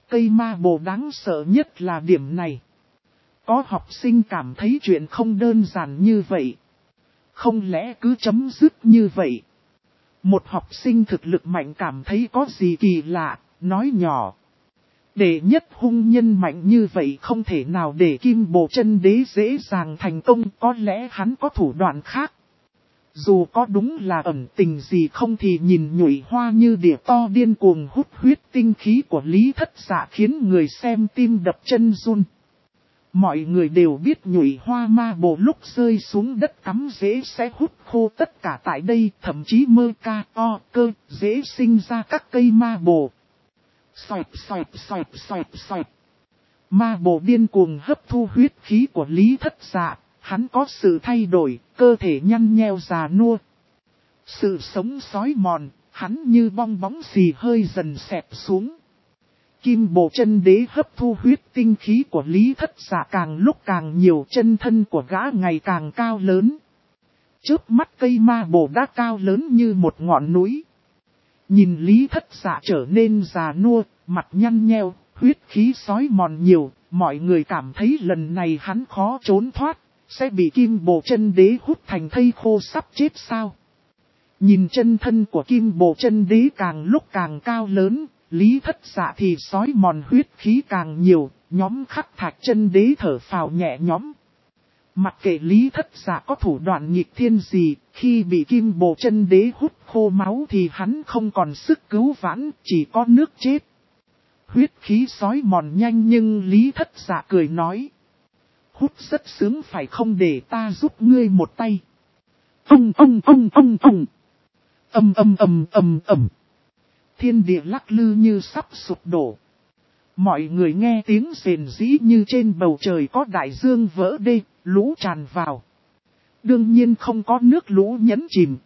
Cây ma bồ đáng sợ nhất là điểm này. Có học sinh cảm thấy chuyện không đơn giản như vậy. Không lẽ cứ chấm dứt như vậy? Một học sinh thực lực mạnh cảm thấy có gì kỳ lạ, nói nhỏ. Đệ nhất hung nhân mạnh như vậy không thể nào để Kim Bồ Chân Đế dễ dàng thành công, có lẽ hắn có thủ đoạn khác. Dù có đúng là ẩn tình gì không thì nhìn Nhụy Hoa như địa to điên cuồng hút huyết tinh khí của Lý Thất Dạ khiến người xem tim đập chân run. Mọi người đều biết Nhụy Hoa ma bồ lúc rơi xuống đất cắm rễ sẽ hút khô tất cả tại đây, thậm chí mơ ca o cơ dễ sinh ra các cây ma bồ. Xoẹt xoẹt xoẹt xoẹt xoẹt. Ma bồ điên cuồng hấp thu huyết khí của Lý Thất Dạ, hắn có sự thay đổi, cơ thể nhăn nheo già nua. Sự sống sói mòn, hắn như bong bóng xì hơi dần xẹp xuống. Kim Bồ Chân Đế hấp thu huyết tinh khí của Lý Thất Dạ càng lúc càng nhiều, chân thân của gã ngày càng cao lớn. Chớp mắt cây ma bồ đã cao lớn như một ngọn núi. Nhìn Lý Thất Dạ trở nên già nua, mặt nhăn nheo, huyết khí sói mòn nhiều, mọi người cảm thấy lần này hắn khó trốn thoát, sẽ bị Kim Bồ Chân Đế hút thành thây khô sắp chết sao. Nhìn chân thân của Kim Bồ Chân Đế càng lúc càng cao lớn, Lý Thất Dạ thì sói mòn huyết khí càng nhiều, nhóm Khắc Thạch Chân Đế thở phào nhẹ nhõm. Mặc kệ Lý Thất Dạ có thủ đoạn nghịch thiên gì, khi bị Kim Bồ Chân Đế hút khô máu thì hắn không còn sức cứu vãn, chỉ có nước chết. Huyết khí sói mòn nhanh nhưng Lý Thất Dạ cười nói. Hút rất sướng phải không, để ta giúp ngươi một tay. Ầm. Thiên địa lắc lư như sắp sụp đổ. Mọi người nghe tiếng rền rĩ như trên bầu trời có đại dương vỡ đê, lũ tràn vào. Đương nhiên không có nước lũ nhấn chìm,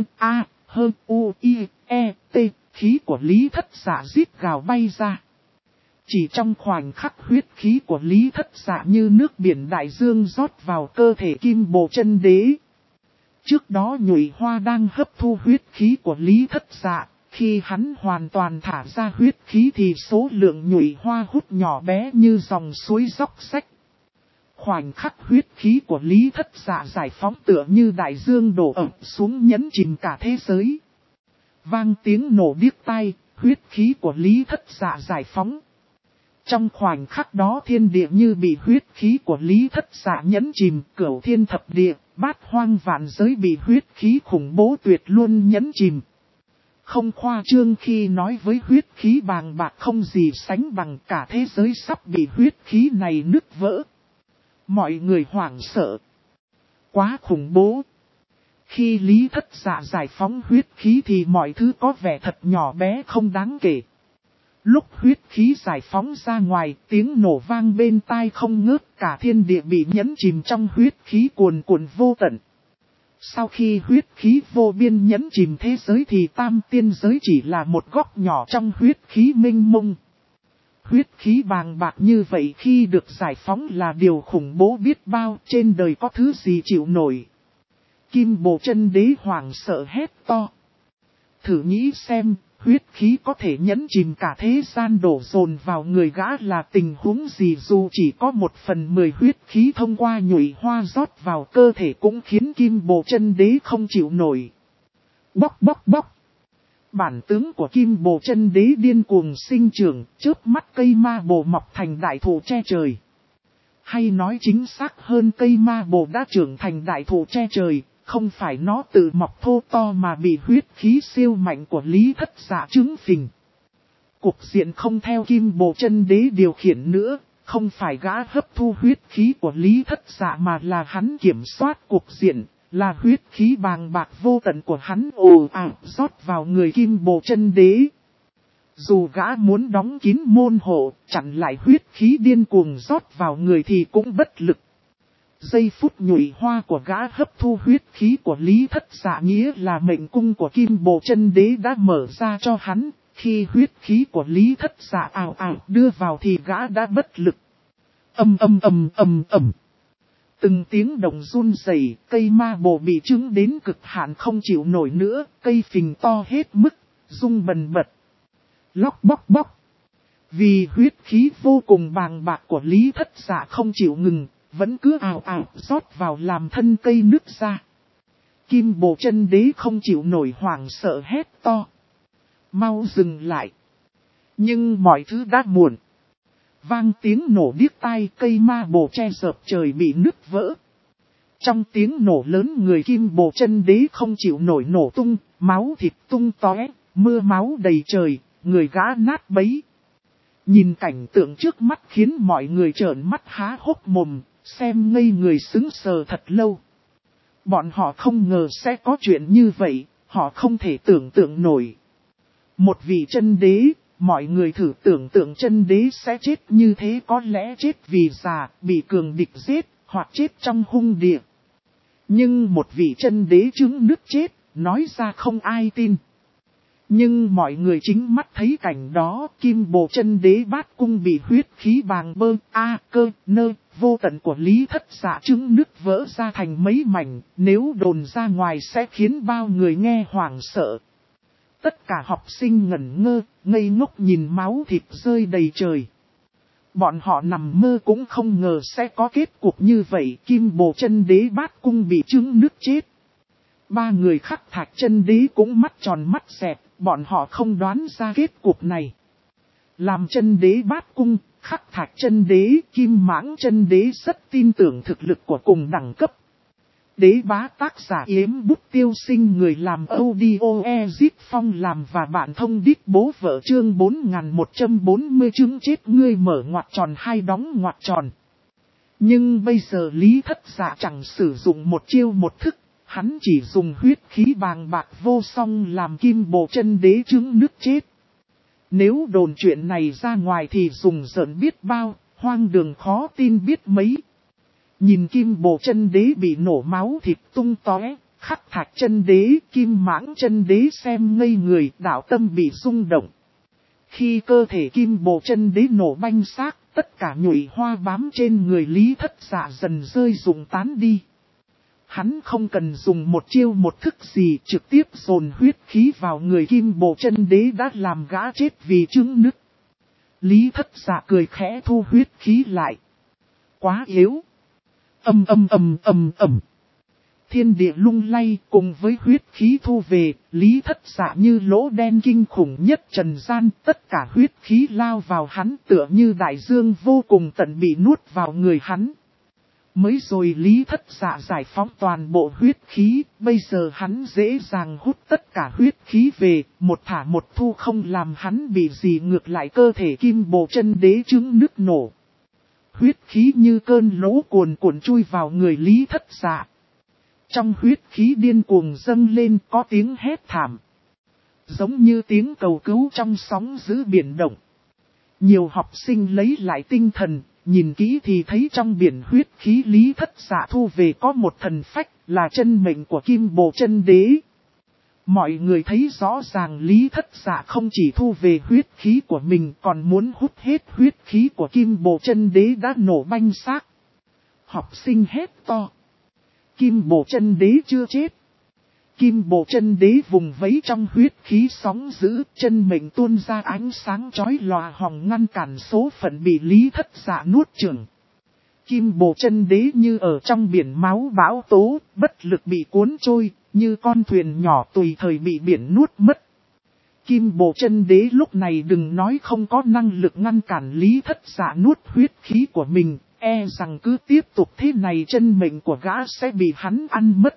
khí của Lý Thất Dạ rít gào bay ra. Chỉ trong khoảnh khắc huyết khí của Lý Thất Dạ như nước biển đại dương rót vào cơ thể Kim Bồ Chân Đế. Trước đó Nhụy Hoa đang hấp thu huyết khí của Lý Thất Dạ, khi hắn hoàn toàn thả ra huyết khí thì số lượng Nhụy Hoa hút nhỏ bé như dòng suối róc rách. Khoảnh khắc huyết khí của Lý Thất Dạ giải phóng tựa như đại dương đổ ập xuống nhấn chìm cả thế giới. Vang tiếng nổ điếc tai, huyết khí của Lý Thất Dạ giải phóng. Trong khoảnh khắc đó thiên địa như bị huyết khí của Lý Thất Dạ nhấn chìm, cửu thiên thập địa, bát hoang vạn giới bị huyết khí khủng bố tuyệt luôn nhấn chìm. Không khoa trương khi nói với huyết khí bàng bạc không gì sánh bằng, cả thế giới sắp bị huyết khí này nứt vỡ. Mọi người hoảng sợ. Quá khủng bố. Khi Lý Thất Dạ giải phóng huyết khí thì mọi thứ có vẻ thật nhỏ bé không đáng kể. Lúc huyết khí giải phóng ra ngoài, tiếng nổ vang bên tai không ngớt, cả thiên địa bị nhấn chìm trong huyết khí cuồn cuộn vô tận. Sau khi huyết khí vô biên nhấn chìm thế giới thì tam tiên giới chỉ là một góc nhỏ trong huyết khí mênh mông. Huyết khí bàng bạc như vậy khi được giải phóng là điều khủng bố biết bao, trên đời có thứ gì chịu nổi. Kim Bồ Chân Đế hoảng sợ hét to. Thử nghĩ xem, huyết khí có thể nhấn chìm cả thế gian đổ dồn vào người gã là tình huống gì, dù chỉ có 1/10 huyết khí thông qua Nhụy Hoa rót vào cơ thể cũng khiến Kim Bồ Chân Đế không chịu nổi. Bóc. Bản tướng của Kim Bồ Chân Đế điên cuồng sinh trưởng, chớp mắt cây ma bồ mọc thành đại thụ che trời. Hay nói chính xác hơn, cây ma bồ đã trưởng thành đại thụ che trời. Không phải nó tự mọc thô to mà bị huyết khí siêu mạnh của Lý Thất Dạ trứng phình. Cục diện không theo Kim Bồ Chân Đế điều khiển nữa, không phải gã hấp thu huyết khí của Lý Thất Dạ mà là hắn kiểm soát cục diện, là huyết khí bàng bạc vô tận của hắn ồ ạt rót vào người Kim Bồ Chân Đế. Dù gã muốn đóng kín môn hộ, chặn lại huyết khí điên cuồng rót vào người thì cũng bất lực. Giây phút Nhụy Hoa của gã hấp thu huyết khí của Lý Thất Dạ nghĩa là mệnh cung của Kim Bồ Chân Đế đã mở ra cho hắn, khi huyết khí của Lý Thất Dạ ào ào đưa vào thì gã đã bất lực. Ầm. Từng tiếng động run rẩy, cây ma bồ bị trứng đến cực hạn không chịu nổi nữa, cây phình to hết mức, rung bần bật. Lóc bóc. Vì huyết khí vô cùng bàng bạc của Lý Thất Dạ không chịu ngừng, vẫn cứ ào ào rót vào làm thân cây nứt ra. Kim Bồ Chân Đế không chịu nổi hoảng sợ hét to. Mau dừng lại. Nhưng mọi thứ đã muộn. Vang tiếng nổ điếc tai, cây ma bồ che dợp trời bị nứt vỡ. Trong tiếng nổ lớn, người Kim Bồ Chân Đế không chịu nổi nổ tung, máu thịt tung tóe, mưa máu đầy trời, người gã nát bấy. Nhìn cảnh tượng trước mắt khiến mọi người trợn mắt há hốc mồm, xem ngây người sững sờ thật lâu. Bọn họ không ngờ sẽ có chuyện như vậy, họ không thể tưởng tượng nổi. Một vị chân đế, mọi người thử tưởng tượng chân đế sẽ chết như thế, có lẽ chết vì già, bị cường địch giết, hoặc chết trong hung địa. Nhưng một vị chân đế chứng nứt chết, nói ra không ai tin. Nhưng mọi người chính mắt thấy cảnh đó, Kim Bồ Chân Đế Bát Cung bị huyết khí bàng bơ, cơ, nơ, vô tận của Lý Thất Dạ trứng nứt vỡ ra thành mấy mảnh, nếu đồn ra ngoài sẽ khiến bao người nghe hoảng sợ. Tất cả học sinh ngẩn ngơ, ngây ngốc nhìn máu thịt rơi đầy trời. Bọn họ nằm mơ cũng không ngờ sẽ có kết cục như vậy, Kim Bồ Chân Đế Bát Cung bị trứng nứt chết. Ba người Khắc Thạch Chân Đế cũng mắt tròn mắt dẹt, bọn họ không đoán ra kết cục này. Làm Chân Đế Bát Cung, Khắc Thạch Chân Đế, Kim Mãng Chân Đế rất tin tưởng thực lực của cùng đẳng cấp. Đế Bá tác giả Yếm Bút Tiêu Sinh, người làm audio Ezip Phong làm và bạn thông đít bố vợ, chương 4140 chứng chết ngươi mở ngoặc tròn hai đóng ngoặc tròn. Nhưng bây giờ Lý Thất Dạ chẳng sử dụng một chiêu một thức. Hắn chỉ dùng huyết khí bàng bạc vô song làm Kim Bồ Chân Đế trứng nứt chết. Nếu đồn chuyện này ra ngoài thì dùng giận biết bao, hoang đường khó tin biết mấy. Nhìn Kim Bồ Chân Đế bị nổ máu thịt tung tóe, Khắc Thạch Chân Đế, Kim Mãng Chân Đế xem ngây người, đạo tâm bị rung động. Khi cơ thể Kim Bồ Chân Đế nổ banh xác, tất cả nhụy hoa bám trên người Lý Thất Dạ dần rơi rụng tán đi. Hắn không cần dùng một chiêu một thức gì, trực tiếp dồn huyết khí vào người Kim Bồ Chân Đế đã làm gã chết vì trứng nứt. Lý Thất Dạ cười khẽ thu huyết khí lại. Quá yếu. Thiên địa lung lay, cùng với huyết khí thu về, Lý Thất Dạ như lỗ đen kinh khủng nhất trần gian, tất cả huyết khí lao vào hắn tựa như đại dương vô cùng tận bị nuốt vào người hắn. Mới rồi Lý Thất Dạ giải phóng toàn bộ huyết khí, bây giờ hắn dễ dàng hút tất cả huyết khí về, một thả một thu không làm hắn bị gì, ngược lại cơ thể Kim Bồ Chân Đế trứng nứt nổ. Huyết khí như cơn lũ cuồn cuộn chui vào người Lý Thất Dạ. Trong huyết khí điên cuồng dâng lên có tiếng hét thảm. Giống như tiếng cầu cứu trong sóng dữ biển động. Nhiều học sinh lấy lại tinh thần. Nhìn kỹ thì thấy trong biển huyết khí Lý Thất Dạ thu về có một thần phách, là chân mệnh của Kim Bồ Chân Đế. Mọi người thấy rõ ràng Lý Thất Dạ không chỉ thu về huyết khí của mình, còn muốn hút hết huyết khí của Kim Bồ Chân Đế đã nổ banh xác. Học sinh hét to. Kim Bồ Chân Đế chưa chết. Kim Bồ Chân Đế vùng vẫy trong huyết khí sóng dữ, chân mệnh tuôn ra ánh sáng chói lòa hòng ngăn cản số phận bị Lý Thất Dạ nuốt chửng. Kim Bồ Chân Đế như ở trong biển máu bão tố, bất lực bị cuốn trôi, như con thuyền nhỏ tùy thời bị biển nuốt mất. Kim Bồ Chân Đế lúc này đừng nói không có năng lực ngăn cản Lý Thất Dạ nuốt huyết khí của mình, e rằng cứ tiếp tục thế này chân mệnh của gã sẽ bị hắn ăn mất.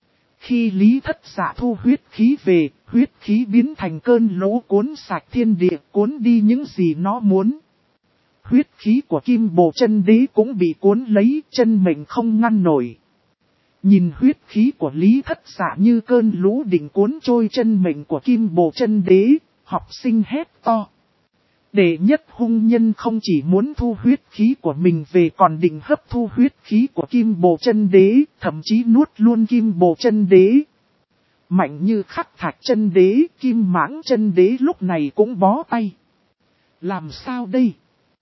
Khi Lý Thất Dạ thu huyết khí về, huyết khí biến thành cơn lũ cuốn sạch thiên địa, cuốn đi những gì nó muốn. Huyết khí của Kim Bồ Chân Đế cũng bị cuốn lấy, chân mệnh không ngăn nổi. Nhìn huyết khí của Lý Thất Dạ như cơn lũ định cuốn trôi chân mệnh của Kim Bồ Chân Đế, học sinh hét to. Đệ nhất hung nhân không chỉ muốn thu huyết khí của mình về còn định hấp thu huyết khí của Kim Bồ Chân Đế, thậm chí nuốt luôn Kim Bồ Chân Đế. Mạnh như Khắc Thạch Chân Đế, Kim Mãng Chân Đế lúc này cũng bó tay. Làm sao đây?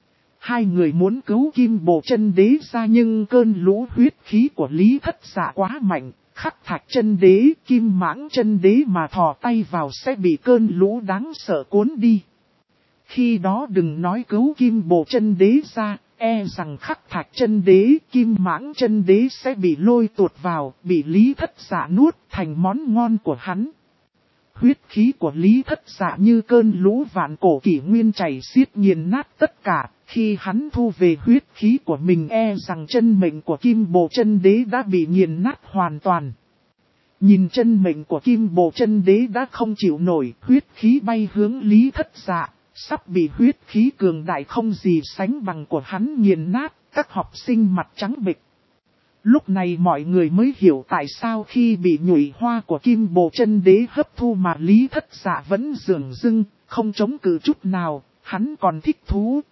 Hai người muốn cứu Kim Bồ Chân Đế ra nhưng cơn lũ huyết khí của Lý Thất Dạ quá mạnh, Khắc Thạch Chân Đế, Kim Mãng Chân Đế mà thò tay vào sẽ bị cơn lũ đáng sợ cuốn đi. Khi đó đừng nói cứu Kim Bộ Chân Đế ra, e rằng Khắc Thạch Chân Đế, Kim Mãng Chân Đế sẽ bị lôi tuột vào, bị Lý Thất Dạ nuốt thành món ngon của hắn. Huyết khí của Lý Thất Dạ như cơn lũ vạn cổ kỷ nguyên chảy xiết nghiền nát tất cả, khi hắn thu về huyết khí của mình e rằng chân mệnh của Kim Bộ Chân Đế đã bị nghiền nát hoàn toàn. Nhìn chân mệnh của Kim Bộ Chân Đế đã không chịu nổi, huyết khí bay hướng Lý Thất Dạ, sắp bị huyết khí cường đại không gì sánh bằng của hắn nghiền nát, các học sinh mặt trắng bệch. Lúc này mọi người mới hiểu tại sao khi bị nhụy hoa của Kim Bộ Chân Đế hấp thu mà Lý Thất Dạ vẫn dửng dưng, không chống cự chút nào, hắn còn thích thú.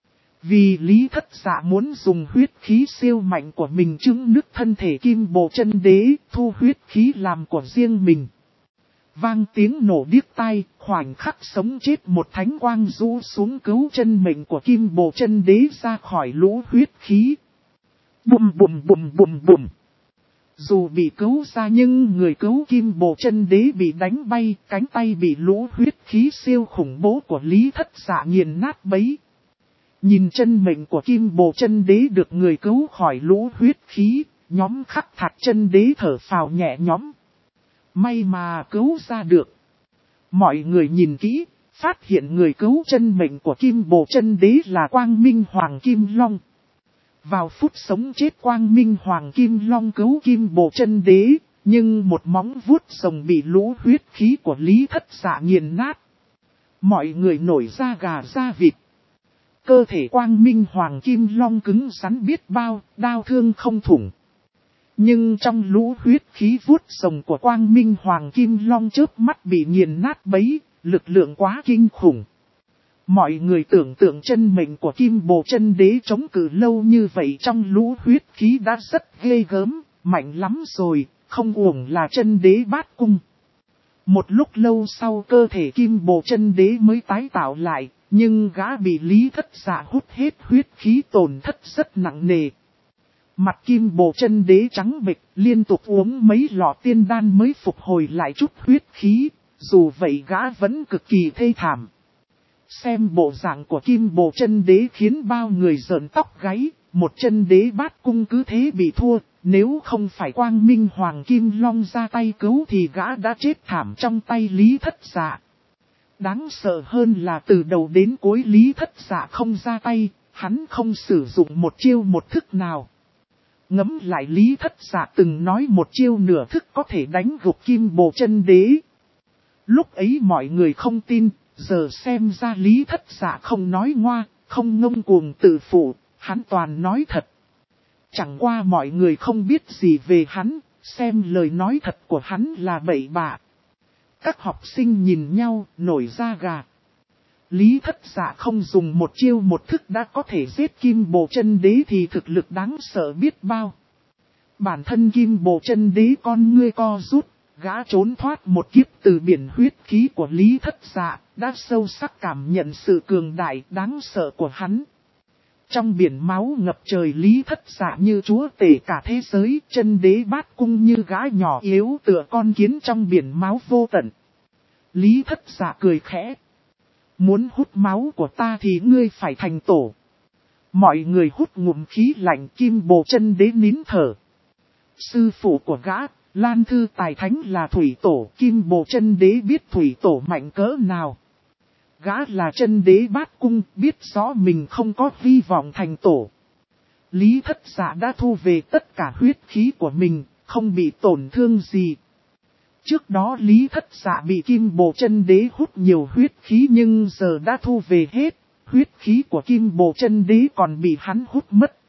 Vì Lý Thất Dạ muốn dùng huyết khí siêu mạnh của mình trưng nước thân thể Kim Bộ Chân Đế, thu huyết khí làm của riêng mình. Vang tiếng nổ điếc tai, khoảnh khắc sống chết một thánh quang rũ xuống cứu chân mệnh của Kim Bộ Chân Đế ra khỏi lũ huyết khí. Bùm bùm bùm bùm bùm. Dù bị cứu ra nhưng người cứu Kim Bộ Chân Đế bị đánh bay, cánh tay bị lũ huyết khí siêu khủng bố của Lý Thất Dạ nghiền nát bấy. Nhìn chân mệnh của Kim Bộ Chân Đế được người cứu khỏi lũ huyết khí, nhóm Khắc Thạch Chân Đế thở phào nhẹ nhõm. May mà cứu ra được. Mọi người nhìn kỹ, phát hiện người cứu chân mệnh của Kim Bộ Chân Đế là Quang Minh Hoàng Kim Long. Vào phút sống chết Quang Minh Hoàng Kim Long cứu Kim Bộ Chân Đế, nhưng một móng vuốt rồng bị lũ huyết khí của Lý Thất Dạ nghiền nát. Mọi người nổi da gà da vịt. Cơ thể Quang Minh Hoàng Kim Long cứng rắn biết bao, đao thương không thủng. Nhưng trong lũ huyết khí vuốt rồng của Quang Minh Hoàng Kim Long chớp mắt bị nghiền nát bấy, lực lượng quá kinh khủng. Mọi người tưởng tượng chân mệnh của Kim Bộ Chân Đế chống cự lâu như vậy trong lũ huyết khí đã rất ghê gớm, mạnh lắm rồi, không uổng là chân đế bát cung. Một lúc lâu sau cơ thể Kim Bộ Chân Đế mới tái tạo lại, nhưng gã bị Lý Thất Dạ hút hết huyết khí tổn thất rất nặng nề. Mặt Kim Bộ Chân Đế trắng bệch, liên tục uống mấy lọ tiên đan mới phục hồi lại chút huyết khí, dù vậy gã vẫn cực kỳ thê thảm. Xem bộ dạng của Kim Bộ Chân Đế khiến bao người rợn tóc gáy, một chân đế bát cung cứ thế bị thua, nếu không phải Quang Minh Hoàng Kim Long ra tay cứu thì gã đã chết thảm trong tay Lý Thất Dạ. Đáng sợ hơn là từ đầu đến cuối Lý Thất Dạ không ra tay, hắn không sử dụng một chiêu một thức nào. Ngẫm lại Lý Thất Dạ từng nói một chiêu nửa thức có thể đánh gục Kim Bộ Chân Đế. Lúc ấy mọi người không tin, giờ xem ra Lý Thất Dạ không nói ngoa, không ngông cuồng tự phụ, hắn toàn nói thật. Chẳng qua mọi người không biết gì về hắn, xem lời nói thật của hắn là bậy bạ. Các học sinh nhìn nhau, nổi da gà. Lý Thất Dạ không dùng một chiêu một thức đã có thể giết Kim Bộ Chân Đế thì thực lực đáng sợ biết bao. Bản thân Kim Bộ Chân Đế con ngươi co rút, gã trốn thoát một kiếp từ biển huyết khí của Lý Thất Dạ, đã sâu sắc cảm nhận sự cường đại đáng sợ của hắn. Trong biển máu ngập trời Lý Thất Dạ như chúa tể cả thế giới, chân đế bát cung như gã nhỏ yếu tựa con kiến trong biển máu vô tận. Lý Thất Dạ cười khẽ. Muốn hút máu của ta thì ngươi phải thành tổ. Mọi người hút ngụm khí lạnh. Kim Bộ Chân Đế nín thở. Sư phụ của gã, Lan Thư Tài Thánh là thủy tổ. Kim Bộ Chân Đế biết thủy tổ mạnh cỡ nào. Gã là chân đế bát cung, biết rõ mình không có hy vọng thành tổ. Lý Thất Dạ đã thu về tất cả huyết khí của mình, không bị tổn thương gì. Trước đó Lý Thất Dạ bị Kim Bộ Chân Đế hút nhiều huyết khí nhưng giờ đã thu về hết, huyết khí của Kim Bộ Chân Đế còn bị hắn hút mất.